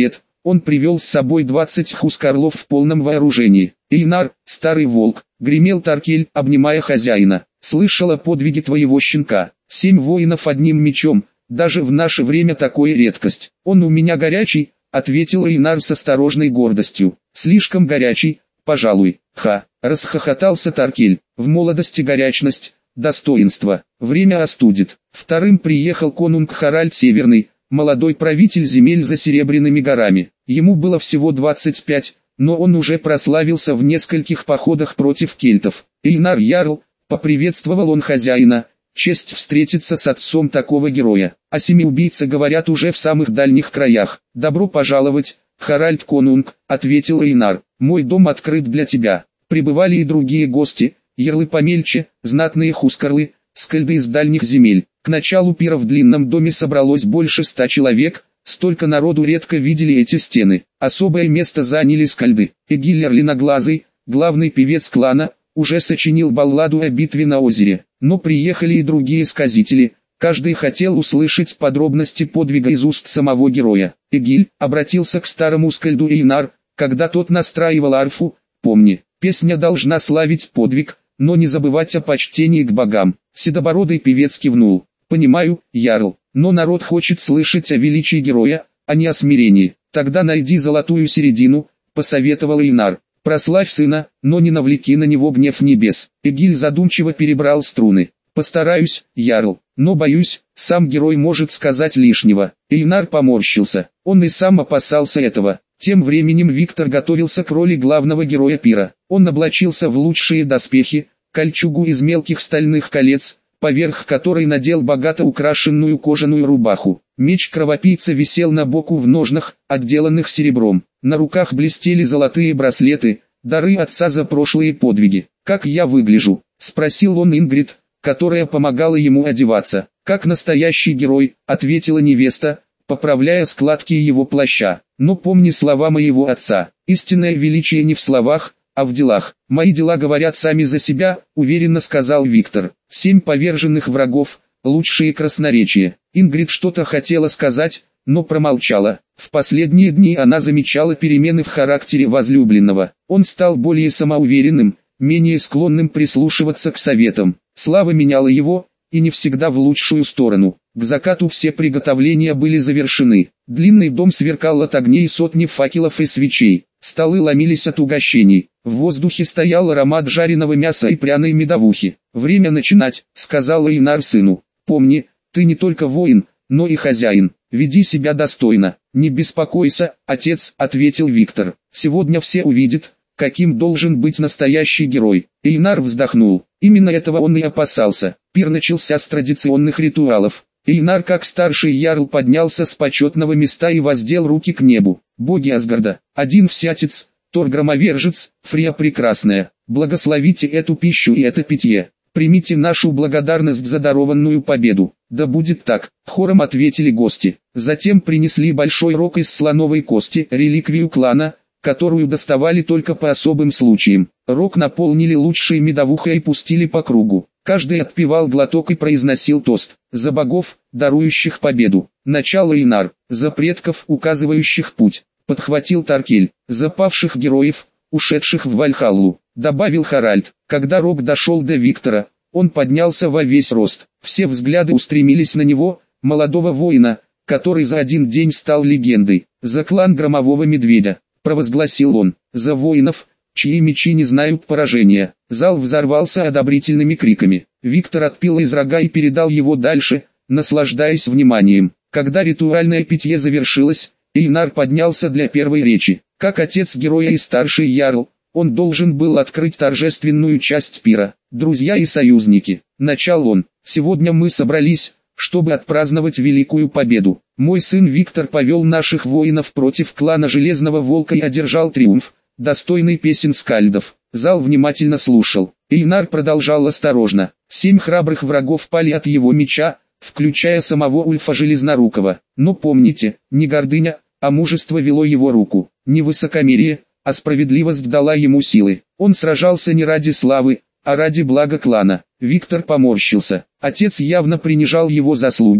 Он привел с собой 20 хускарлов в полном вооружении. «Эйнар, старый волк», — гремел Таркель, обнимая хозяина, — «слышал о подвиге твоего щенка. 7 воинов одним мечом, даже в наше время такое редкость». «Он у меня горячий», — ответил Эйнар с осторожной гордостью. «Слишком горячий, пожалуй». «Ха!» — расхохотался Таркель. «В молодости горячность, достоинство, время остудит». Вторым приехал конунг Харальд Северный, молодой правитель земель за Серебряными горами. Ему было всего 25, но он уже прославился в нескольких походах против кельтов. «Эйнар Ярл», — поприветствовал он хозяина, — «честь встретиться с отцом такого героя. О 7 убийце говорят уже в самых дальних краях». «Добро пожаловать, Харальд Конунг», — ответил Эйнар. «Мой дом открыт для тебя». Прибывали и другие гости, ярлы помельче, знатные хускарлы, скальды из дальних земель. К началу пира в длинном доме собралось больше 100 человек, столько народу редко видели эти стены. Особое место заняли скальды. Эгиллер Леноглазый, главный певец клана, уже сочинил балладу о битве на озере. Но приехали и другие сказители, каждый хотел услышать подробности подвига из уст самого героя. Эгиль обратился к старому скальду Эйнар, когда тот настраивал арфу: «Помни, песня должна славить подвиг, но не забывать о почтении к богам». Седобородый певец кивнул. «Понимаю, Ярл, но народ хочет слышать о величии героя, а не о смирении. Тогда найди золотую середину», — посоветовал Эйнар. «Прославь сына, но не навлеки на него гнев небес». Эгиль задумчиво перебрал струны. «Постараюсь, Ярл, но боюсь, сам герой может сказать лишнего». Эйнар поморщился. Он и сам опасался этого. Тем временем Виктор готовился к роли главного героя пира. Он облачился в лучшие доспехи, кольчугу из мелких стальных колец, поверх которой надел богато украшенную кожаную рубаху. Меч кровопийца висел на боку в ножнах, отделанных серебром. На руках блестели золотые браслеты, дары отца за прошлые подвиги. «Как я выгляжу?» — спросил он Ингрид, которая помогала ему одеваться. «Как настоящий герой», — ответила невеста, поправляя складки его плаща. «Но помни слова моего отца, истинное величие не в словах, а в делах». «Мои дела говорят сами за себя», — уверенно сказал Виктор. 7 поверженных врагов, лучшие красноречия. Ингрид что-то хотела сказать, но промолчала. В последние дни она замечала перемены в характере возлюбленного. Он стал более самоуверенным, менее склонным прислушиваться к советам. Слава меняла его, и не всегда в лучшую сторону. К закату все приготовления были завершены. Длинный дом сверкал от огней сотни факелов и свечей. Столы ломились от угощений. В воздухе стоял аромат жареного мяса и пряной медовухи. «Время начинать», — сказал Эйнар сыну. «Помни, ты не только воин, но и хозяин. Веди себя достойно». «Не беспокойся, отец», — ответил Виктор. «Сегодня все увидят, каким должен быть настоящий герой». Эйнар вздохнул. Именно этого он и опасался. Пир начался с традиционных ритуалов. Эйнар, как старший ярл, поднялся с почетного места и воздел руки к небу. «Боги Асгарда, один всятец, Тор Громовержец, Фрея Прекрасная, благословите эту пищу и это питье. Примите нашу благодарность за дарованную победу». «Да будет так», — хором ответили гости. Затем принесли большой рог из слоновой кости, реликвию клана, которую доставали только по особым случаям. Рог наполнили лучшей медовухой и пустили по кругу. Каждый отпивал глоток и произносил тост. «За богов, дарующих победу». Начало Эйнар. «За предков, указывающих путь», — подхватил Таркель. «За павших героев, ушедших в Вальхаллу», — добавил Харальд. Когда рог дошел до Виктора, он поднялся во весь рост. Все взгляды устремились на него, молодого воина, который за один день стал легендой. «За клан Громового Медведя», — провозгласил он. «За воинов, чьи мечи не знают поражения». Зал взорвался одобрительными криками. Виктор отпил из рога и передал его дальше, наслаждаясь вниманием. Когда ритуальное питье завершилось, Эйнар поднялся для первой речи. Как отец героя и старший ярл, он должен был открыть торжественную часть пира. «Друзья и союзники», — начал он, — «сегодня мы собрались, чтобы отпраздновать великую победу. Мой сын Виктор повел наших воинов против клана Железного Волка и одержал триумф, достойный песен скальдов». Зал внимательно слушал. Эйнар продолжал осторожно. 7 храбрых врагов пали от его меча, включая самого Ульфа Железнорукого. Но помните, не гордыня, а мужество вело его руку. Не высокомерие, а справедливость дала ему силы. Он сражался не ради славы, а ради блага клана. Виктор поморщился. Отец явно принижал его заслуги,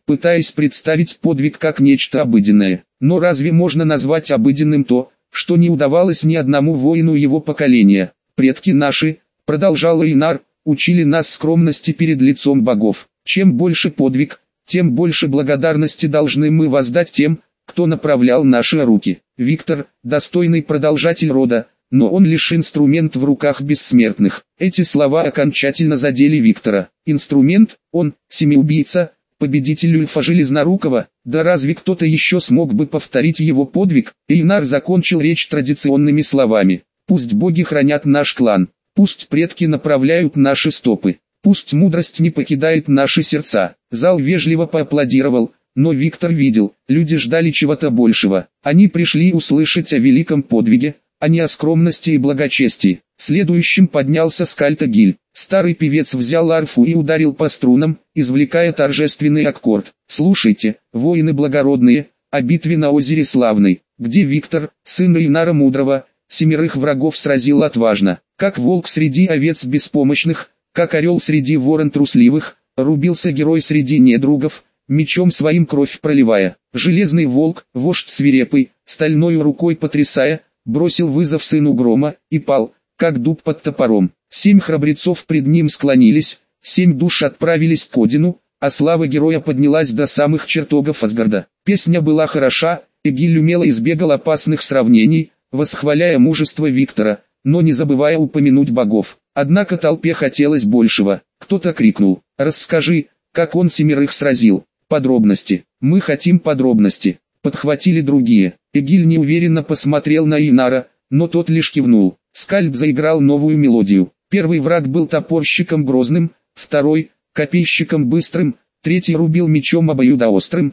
пытаясь представить подвиг как нечто обыденное. Но разве можно назвать обыденным то, что не удавалось ни одному воину его поколения? Предки наши, продолжал Эйнар, учили нас скромности перед лицом богов. Чем больше подвиг, тем больше благодарности должны мы воздать тем, кто направлял наши руки. Виктор, достойный продолжатель рода, но он лишь инструмент в руках бессмертных. Эти слова окончательно задели Виктора. Инструмент, он, семиубийца, победитель Ульфа Железнорукого, да разве кто-то еще смог бы повторить его подвиг? Эйнар закончил речь традиционными словами. Пусть боги хранят наш клан, пусть предки направляют наши стопы, пусть мудрость не покидает наши сердца. Зал вежливо поаплодировал, но Виктор видел, люди ждали чего-то большего. Они пришли услышать о великом подвиге, а не о скромности и благочестии. Следующим поднялся Скальтагиль. Старый певец взял арфу и ударил по струнам, извлекая торжественный аккорд. «Слушайте, воины благородные, о битве на озере Славной, где Виктор, сын Эйнара Мудрого, 7 врагов сразил отважно, как волк среди овец беспомощных, как орел среди ворон трусливых, рубился герой среди недругов, мечом своим кровь проливая. Железный волк, вождь свирепый, стальной рукой потрясая, бросил вызов сыну грома, и пал, как дуб под топором. 7 храбрецов пред ним склонились, 7 душ отправились к Одину, а слава героя поднялась до самых чертогов Асгарда. Песня была хороша, Эгиль умело избегал опасных сравнений, восхваляя мужество Виктора, но не забывая упомянуть богов. Однако толпе хотелось большего. Кто-то крикнул: «Расскажи, как он 7 сразил». «Подробности, мы хотим подробности», — подхватили другие. Эгиль неуверенно посмотрел на Эйнара, но тот лишь кивнул. Скальд заиграл новую мелодию. Первый враг был топорщиком грозным, второй — копейщиком быстрым, третий рубил мечом обоюдоострым,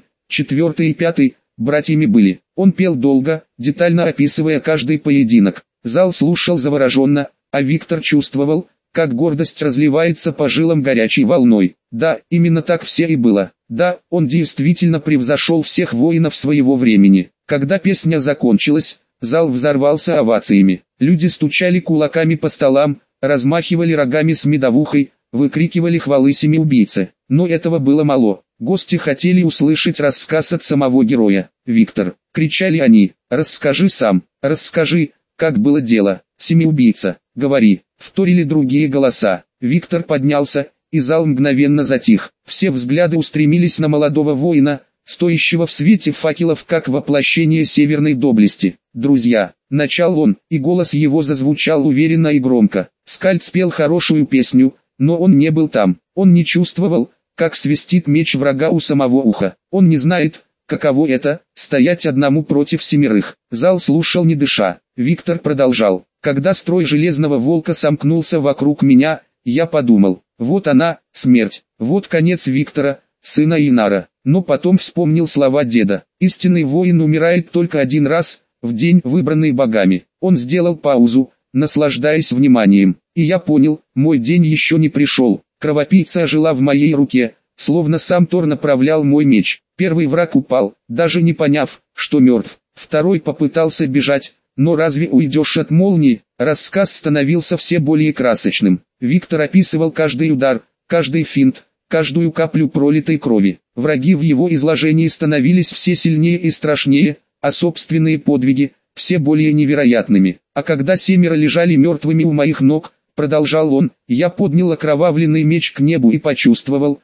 4 и 5 — братьями были. Он пел долго, детально описывая каждый поединок. Зал слушал завороженно, а Виктор чувствовал, как гордость разливается по жилам горячей волной. Да, именно так все и было. Да, он действительно превзошел всех воинов своего времени. Когда песня закончилась, зал взорвался овациями. Люди стучали кулаками по столам, размахивали рогами с медовухой, выкрикивали хвалы семиубийце. Но этого было мало. Гости хотели услышать рассказ от самого героя. «Виктор», — кричали они, — «расскажи сам, расскажи, как было дело, семиубийца, говори», — вторили другие голоса. Виктор поднялся, и зал мгновенно затих. Все взгляды устремились на молодого воина, стоящего в свете факелов как воплощение северной доблести. «Друзья», — начал он, и голос его зазвучал уверенно и громко. Скальд спел хорошую песню, но он не был там. Он не чувствовал, как свистит меч врага у самого уха. Он не знает, каково это — стоять одному против 7. Зал слушал не дыша. Виктор продолжал: «Когда строй железного волка сомкнулся вокруг меня, я подумал, вот она, смерть, вот конец Виктора, сына Эйнара. Но потом вспомнил слова деда: истинный воин умирает только один раз, в день, выбранный богами». Он сделал паузу, наслаждаясь вниманием. И я понял, мой день еще не пришел. Кровопийца ожила в моей руке, словно сам Тор направлял мой меч. Первый враг упал, даже не поняв, что мертв. Второй попытался бежать, но разве уйдешь от молнии? Рассказ становился все более красочным. Виктор описывал каждый удар, каждый финт, каждую каплю пролитой крови. Враги в его изложении становились все сильнее и страшнее, а собственные подвиги — все более невероятными. А когда 7 лежали мертвыми у моих ног, продолжал он, я поднял окровавленный меч к небу и почувствовал,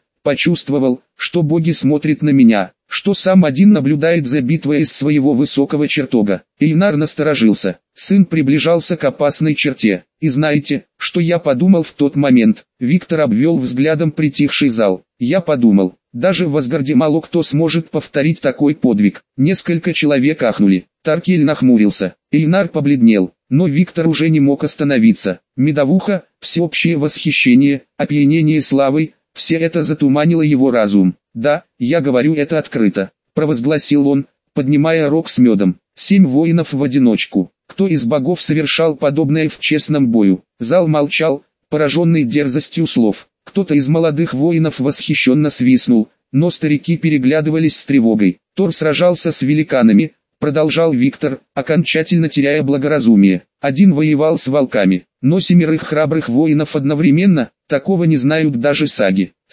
что боги смотрят на меня, что сам один наблюдает за битвой из своего высокого чертога. Эйнар насторожился. Сын приближался к опасной черте. И знаете, что я подумал в тот момент? Виктор обвел взглядом притихший зал. Я подумал, даже в Асгарде мало кто сможет повторить такой подвиг. Несколько человек ахнули. Таркель нахмурился. Эйнар побледнел, но Виктор уже не мог остановиться. Медовуха, всеобщее восхищение, опьянение славой — все это затуманило его разум. «Да, я говорю это открыто», — провозгласил он, поднимая рог с медом. 7 воинов в одиночку. Кто из богов совершал подобное в честном бою? Зал молчал, пораженный дерзостью слов. Кто-то из молодых воинов восхищенно свистнул, но старики переглядывались с тревогой. Тор сражался с великанами, продолжал Виктор, окончательно теряя благоразумие. Один воевал с волками, но 7 храбрых воинов одновременно, такого не знают даже саги. «Сын»,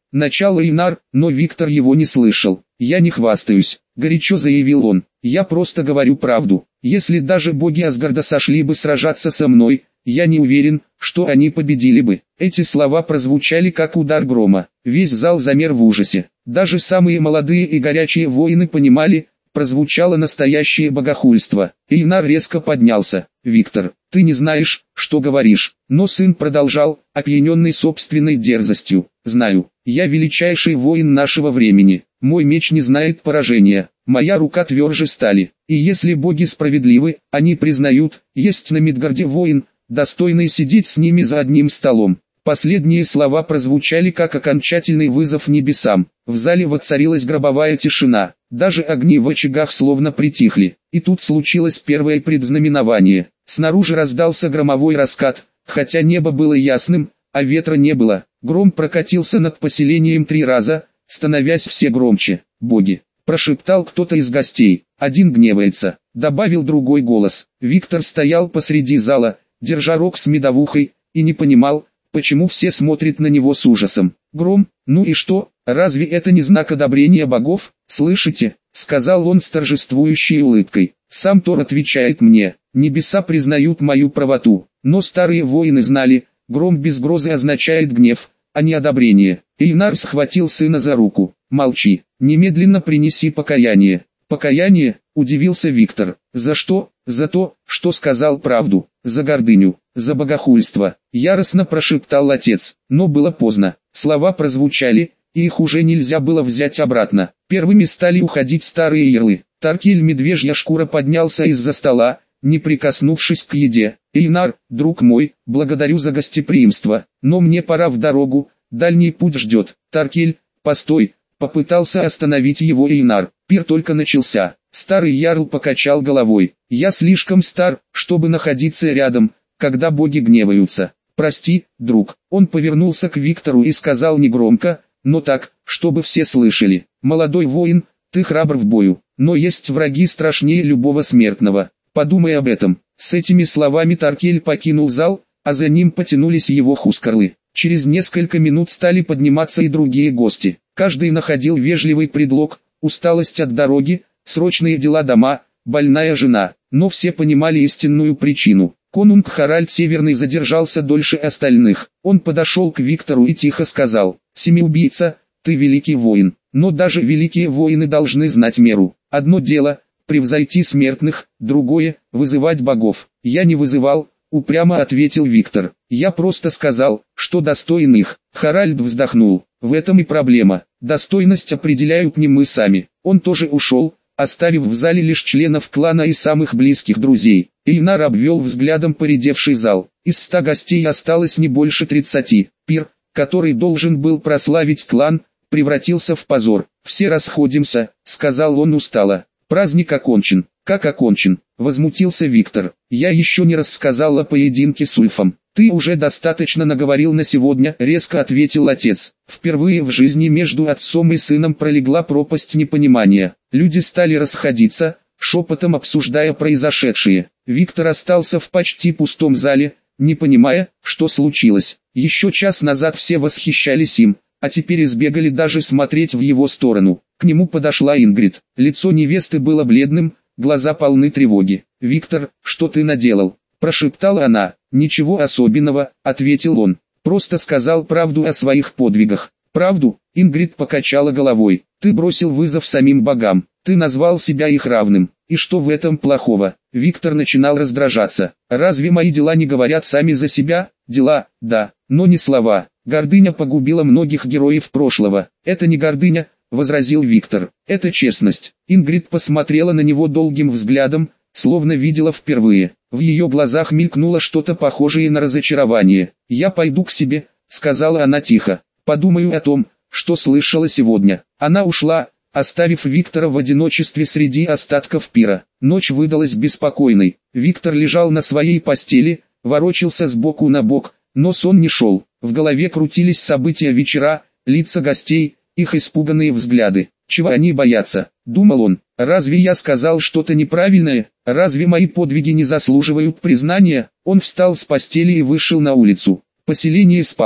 начал Эйнар, но Виктор его не слышал. «Я не хвастаюсь», — горячо заявил он. «Я просто говорю правду. Если даже боги Асгарда сошли бы сражаться со мной, я не уверен, что они победили бы». Эти слова прозвучали как удар грома. Весь зал замер в ужасе. Даже самые молодые и горячие воины понимали, прозвучало настоящее богохульство. Эйнар резко поднялся. «Виктор, ты не знаешь, что говоришь». Но сын продолжал, опьяненный собственной дерзостью. «Знаю, я величайший воин нашего времени. Мой меч не знает поражения. Моя рука тверже стали. И если боги справедливы, они признают, есть на Мидгарде воин, достойный сидеть с ними за одним столом». Последние слова прозвучали как окончательный вызов небесам. В зале воцарилась гробовая тишина. Даже огни в очагах словно притихли. И тут случилось первое предзнаменование. Снаружи раздался громовой раскат, хотя небо было ясным, а ветра не было. Гром прокатился над поселением 3 раза, становясь все громче. «Боги!» – прошептал кто-то из гостей. «Один гневается», – добавил другой голос. Виктор стоял посреди зала, держа рог с медовухой, и не понимал, почему все смотрят на него с ужасом. «Гром, ну и что, разве это не знак одобрения богов? Слышите?» — сказал он с торжествующей улыбкой. «Сам Тор отвечает мне, небеса признают мою правоту». Но старые воины знали, гром без грозы означает гнев, а не одобрение. Эйнар схватил сына за руку. «Молчи, немедленно принеси покаяние». «Покаяние?» — удивился Виктор. «За что?» «За то, что сказал правду, за гордыню, за богохульство», — яростно прошептал отец. Но было поздно. Слова прозвучали, и их уже нельзя было взять обратно. Первыми стали уходить старые ярлы. Таркель Медвежья Шкура поднялся из-за стола, не прикоснувшись к еде. «Эйнар, друг мой, благодарю за гостеприимство, но мне пора в дорогу, дальний путь ждет». «Таркель, постой!» — попытался остановить его Эйнар. «Пир только начался». Старый ярл покачал головой. «Я слишком стар, чтобы находиться рядом, когда боги гневаются. Прости, друг». Он повернулся к Виктору и сказал негромко, но так, чтобы все слышали. «Молодой воин, ты храбр в бою, но есть враги страшнее любого смертного. Подумай об этом». С этими словами Таркель покинул зал, а за ним потянулись его хускарлы. Через несколько минут стали подниматься и другие гости. Каждый находил вежливый предлог: усталость от дороги, срочные дела дома, больная жена. Но все понимали истинную причину. Конунг Харальд Северный задержался дольше остальных. Он подошел к Виктору и тихо сказал: «Семиубийца, ты великий воин, но даже великие воины должны знать меру. Одно дело — превзойти смертных, другое — вызывать богов». «Я не вызывал», — упрямо ответил Виктор. «Я просто сказал, что достоин их». Харальд вздохнул. «В этом и проблема. Достойность определяют не мы сами». Он тоже ушел, оставив в зале лишь членов клана и самых близких друзей. Эйнар обвел взглядом поредевший зал. Из 100 гостей осталось не больше 30. Пир, который должен был прославить клан, превратился в позор. «Все расходимся», — сказал он устало. «Праздник окончен». «Как окончен?» — возмутился Виктор. «Я еще не рассказал о поединке с Ульфом». «Ты уже достаточно наговорил на сегодня», — резко ответил отец. Впервые в жизни между отцом и сыном пролегла пропасть непонимания. Люди стали расходиться, шепотом обсуждая произошедшее. Виктор остался в почти пустом зале, не понимая, что случилось. Еще час назад все восхищались им, а теперь избегали даже смотреть в его сторону. К нему подошла Ингрид. Лицо невесты было бледным, глаза полны тревоги. «Виктор, что ты наделал?» – прошептала она. «Ничего особенного», – ответил он. «Просто сказал правду о своих подвигах». «Правду?» – Ингрид покачала головой. «Ты бросил вызов самим богам. Ты назвал себя их равным. И что в этом плохого?» Виктор начинал раздражаться. «Разве мои дела не говорят сами за себя?» «Дела, да, но не слова. Гордыня погубила многих героев прошлого». «Это не гордыня», — возразил Виктор. «Это честность». Ингрид посмотрела на него долгим взглядом, словно видела впервые. В ее глазах мелькнуло что-то похожее на разочарование. «Я пойду к себе», — сказала она тихо. «Подумаю о том, что слышала сегодня». Она ушла, оставив Виктора в одиночестве среди остатков пира. Ночь выдалась беспокойной. Виктор лежал на своей постели, ворочался с боку на бок, но сон не шел. В голове крутились события вечера, лица гостей, их испуганные взгляды. «Чего они боятся?» — думал он. «Разве я сказал что-то неправильное? Разве мои подвиги не заслуживают признания?» Он встал с постели и вышел на улицу. Поселение спало,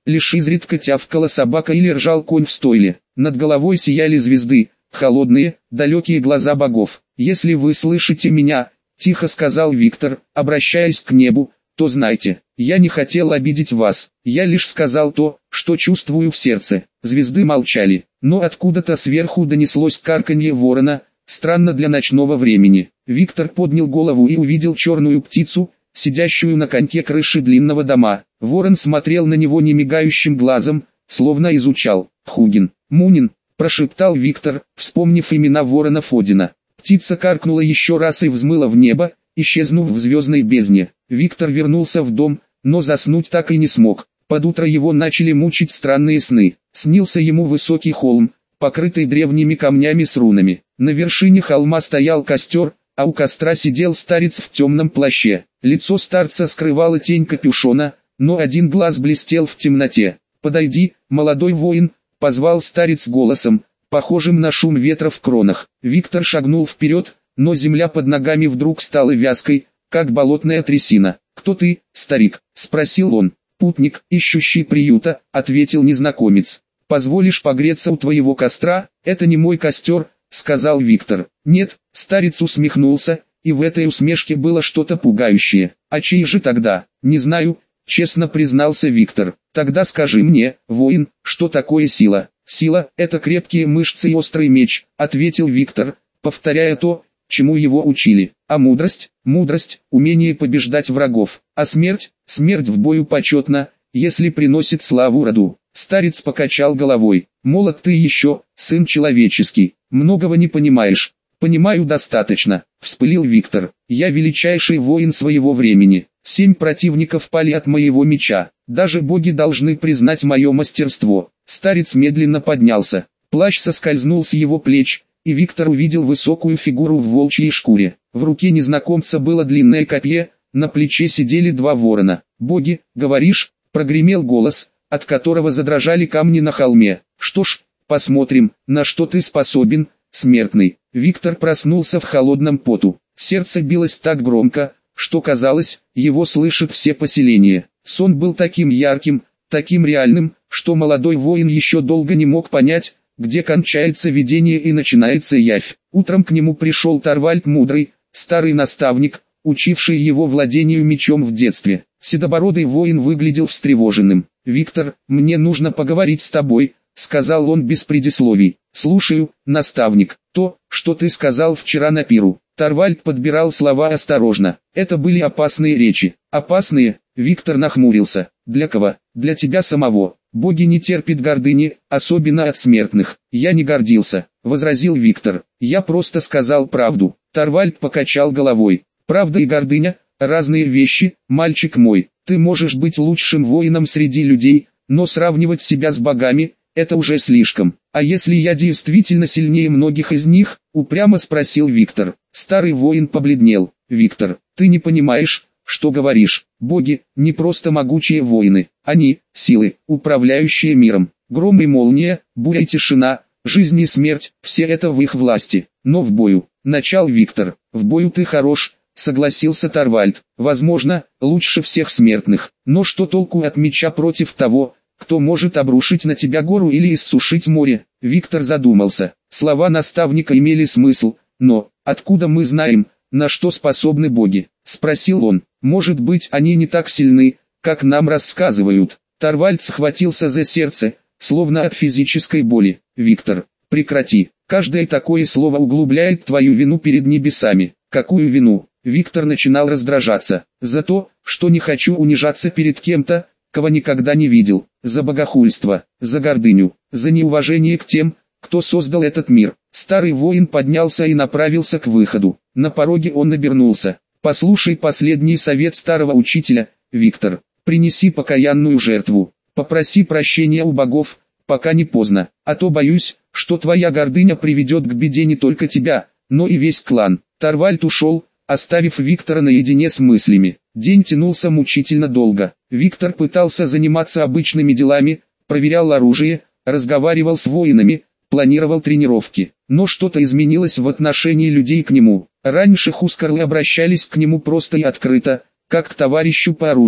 лишь изредка тявкала собака или ржал конь в стойле. Над головой сияли звезды, холодные, далекие глаза богов. «Если вы слышите меня», — тихо сказал Виктор, обращаясь к небу, — «то знайте, я не хотел обидеть вас, я лишь сказал то, что чувствую в сердце». Звезды молчали, но откуда-то сверху донеслось карканье ворона, странно для ночного времени. Виктор поднял голову и увидел черную птицу, сидящую на коньке крыши длинного дома. Ворон смотрел на него немигающим глазом, словно изучал. «Хугин, Мунин», — прошептал Виктор, вспомнив имена ворона Фодина. Птица каркнула еще раз и взмыла в небо, исчезнув в звездной бездне. Виктор вернулся в дом, но заснуть так и не смог. Под утро его начали мучить странные сны. Снился ему высокий холм, покрытый древними камнями с рунами. На вершине холма стоял костер, а у костра сидел старец в темном плаще. Лицо старца скрывала тень капюшона, но один глаз блестел в темноте. «Подойди, молодой воин», — позвал старец голосом, похожим на шум ветра в кронах. Виктор шагнул вперед, но земля под ногами вдруг стала вязкой, как болотная трясина. «Кто ты, старик?» — спросил он. «Путник, ищущий приюта», — ответил незнакомец. «Позволишь погреться у твоего костра?» «Это не мой костер», — сказал Виктор. «Нет», — старец усмехнулся, и в этой усмешке было что-то пугающее. «А чей же тогда?» «Не знаю», — честно признался Виктор. «Тогда скажи мне, воин, что такое сила?» «Сила — это крепкие мышцы и острый меч», — ответил Виктор, повторяя то, чему его учили. «А мудрость? Мудрость — умение побеждать врагов. А смерть? Смерть в бою почетна, если приносит славу роду». Старец покачал головой. «Молод ты еще, сын человеческий, многого не понимаешь». «Понимаю достаточно», — вспылил Виктор. «Я величайший воин своего времени. 7 противников пали от моего меча. Даже боги должны признать мое мастерство». Старец медленно поднялся. Плащ соскользнул с его плеч, и Виктор увидел высокую фигуру в волчьей шкуре. В руке незнакомца было длинное копье, на плече сидели 2 ворона. «Боги, говоришь?» — прогремел голос, от которого задрожали камни на холме. «Что ж, посмотрим, на что ты способен, смертный». Виктор проснулся в холодном поту. Сердце билось так громко, что казалось, его слышат все поселения. Сон был таким ярким, таким реальным, что молодой воин еще долго не мог понять, где кончается видение и начинается явь. Утром к нему пришел Торвальд Мудрый, старый наставник, учивший его владению мечом в детстве. Седобородый воин выглядел встревоженным. «Виктор, мне нужно поговорить с тобой», — сказал он без предисловий. «Слушаю, наставник. То, что ты сказал вчера на пиру». Торвальд подбирал слова осторожно. Это были опасные речи. «Опасные?» — Виктор нахмурился. «Для кого?» «Для тебя самого. Боги не терпят гордыни, особенно от смертных». «Я не гордился», — возразил Виктор. «Я просто сказал правду». Торвальд покачал головой. «Правда и гордыня — разные вещи, мальчик мой. Ты можешь быть лучшим воином среди людей, но сравнивать себя с богами — это уже слишком. А если я действительно сильнее многих из них?» — упрямо спросил Виктор. Старый воин побледнел. «Виктор, ты не понимаешь, что говоришь. Боги — не просто могучие воины. Они — силы, управляющие миром. Гром и молния, буря и тишина, жизнь и смерть — все это в их власти. Но в бою...» — начал Виктор. «В бою ты хорош», — согласился Торвальд. «Возможно, лучше всех смертных. Но что толку от меча против того, кто может обрушить на тебя гору или иссушить море?» Виктор задумался. Слова наставника имели смысл, но «откуда мы знаем, на что способны боги?» — спросил он. «Может быть, они не так сильны, как нам рассказывают?» Торвальд схватился за сердце, словно от физической боли. «Виктор, прекрати. Каждое такое слово углубляет твою вину перед небесами». «Какую вину?» Виктор начинал раздражаться. «За то, что не хочу унижаться перед кем-то, кого никогда не видел. За богохульство, за гордыню, за неуважение к тем, кто создал этот мир». Старый воин поднялся и направился к выходу. На пороге он обернулся. «Послушай последний совет старого учителя, Виктор. Принеси покаянную жертву. Попроси прощения у богов, пока не поздно. А то боюсь, что твоя гордыня приведет к беде не только тебя, но и весь клан». Торвальд ушел, оставив Виктора наедине с мыслями. День тянулся мучительно долго. Виктор пытался заниматься обычными делами, проверял оружие, разговаривал с воинами, планировал тренировки. Но что-то изменилось в отношении людей к нему. Раньше хускарлы обращались к нему просто и открыто, как к товарищу по оружию.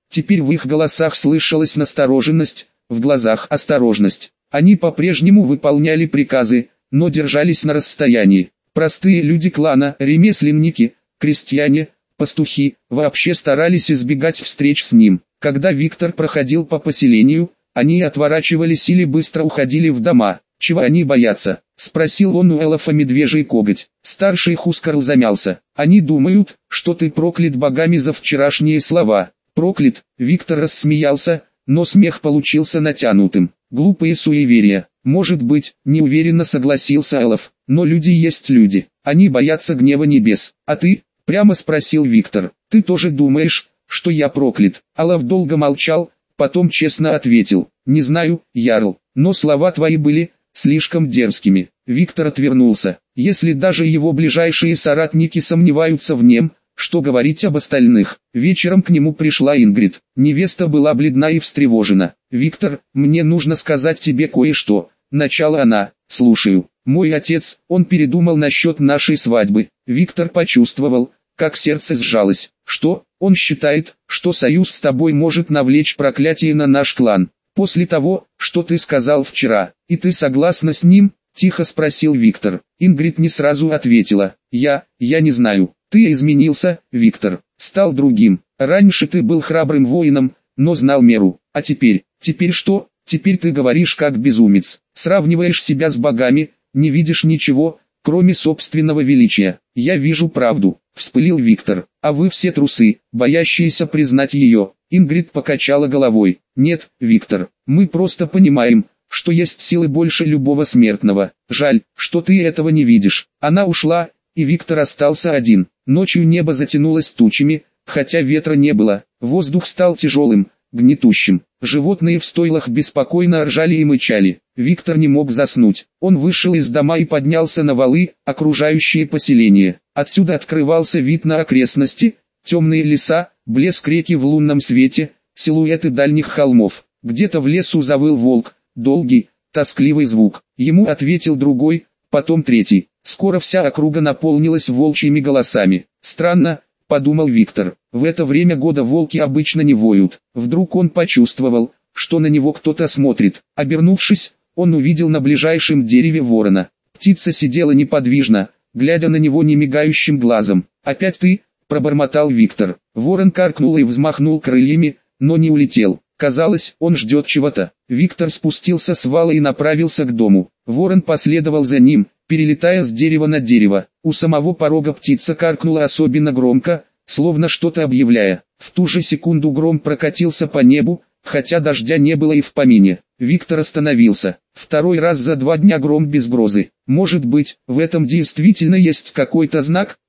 Теперь в их голосах слышалась настороженность, в глазах осторожность. Они по-прежнему выполняли приказы, но держались на расстоянии. Простые люди клана, ремесленники, крестьяне, пастухи, вообще старались избегать встреч с ним. Когда Виктор проходил по поселению, они отворачивались или быстро уходили в дома. «Чего они боятся?» — спросил он у Элофа медвежий коготь. Старший Хускарл замялся. «Они думают, что ты проклят богами за вчерашние слова». «Проклят?» — Виктор рассмеялся, но смех получился натянутым. «Глупые суеверия». «Может быть», — неуверенно согласился Элоф, — «но люди есть люди. Они боятся гнева небес. А ты?» — прямо спросил Виктор. «Ты тоже думаешь, что я проклят?» Элоф долго молчал, потом честно ответил. «Не знаю, Ярл, но слова твои были слишком дерзкими». Виктор отвернулся. Если даже его ближайшие соратники сомневаются в нем, что говорить об остальных? Вечером к нему пришла Ингрид. Невеста была бледна и встревожена. «Виктор, мне нужно сказать тебе кое-что», — начала она. «Слушаю. Мой отец, он передумал насчет нашей свадьбы». Виктор почувствовал, как сердце сжалось. «Что? Он считает, что союз с тобой может навлечь проклятие на наш клан. После того, что ты сказал вчера, и ты согласна с ним?» — тихо спросил Виктор. Ингрид не сразу ответила. Я не знаю. Ты изменился, Виктор, стал другим. Раньше ты был храбрым воином, но знал меру. А теперь что? Теперь ты говоришь как безумец. Сравниваешь себя с богами, не видишь ничего, кроме собственного величия. Я вижу правду», — вспылил Виктор. «А вы все трусы, боящиеся признать ее». Ингрид покачала головой. «Нет, Виктор, мы просто понимаем, что есть силы больше любого смертного. Жаль, что ты этого не видишь». Она ушла, и Виктор остался один. Ночью небо затянулось тучами, хотя ветра не было. Воздух стал тяжелым, гнетущим. Животные в стойлах беспокойно ржали и мычали. Виктор не мог заснуть. Он вышел из дома и поднялся на валы, окружающие поселение. Отсюда открывался вид на окрестности, темные леса, блеск реки в лунном свете, силуэты дальних холмов. Где-то в лесу завыл волк, долгий, тоскливый звук. Ему ответил другой, потом третий. Скоро вся округа наполнилась волчьими голосами. «Странно», — подумал Виктор, — «в это время года волки обычно не воют». Вдруг он почувствовал, что на него кто-то смотрит. Обернувшись, он увидел на ближайшем дереве ворона. Птица сидела неподвижно, глядя на него немигающим глазом. «Опять ты?» — пробормотал Виктор. Ворон каркнул и взмахнул крыльями, но не улетел. Казалось, он ждет чего-то. Виктор спустился с вала и направился к дому. Ворон последовал за ним, перелетая с дерева на дерево. У самого порога птица каркнула особенно громко, словно что-то объявляя. В ту же секунду гром прокатился по небу, хотя дождя не было и в помине. Виктор остановился. Второй раз за 2 дня гром без грозы. Может быть, в этом действительно есть какой-то знак?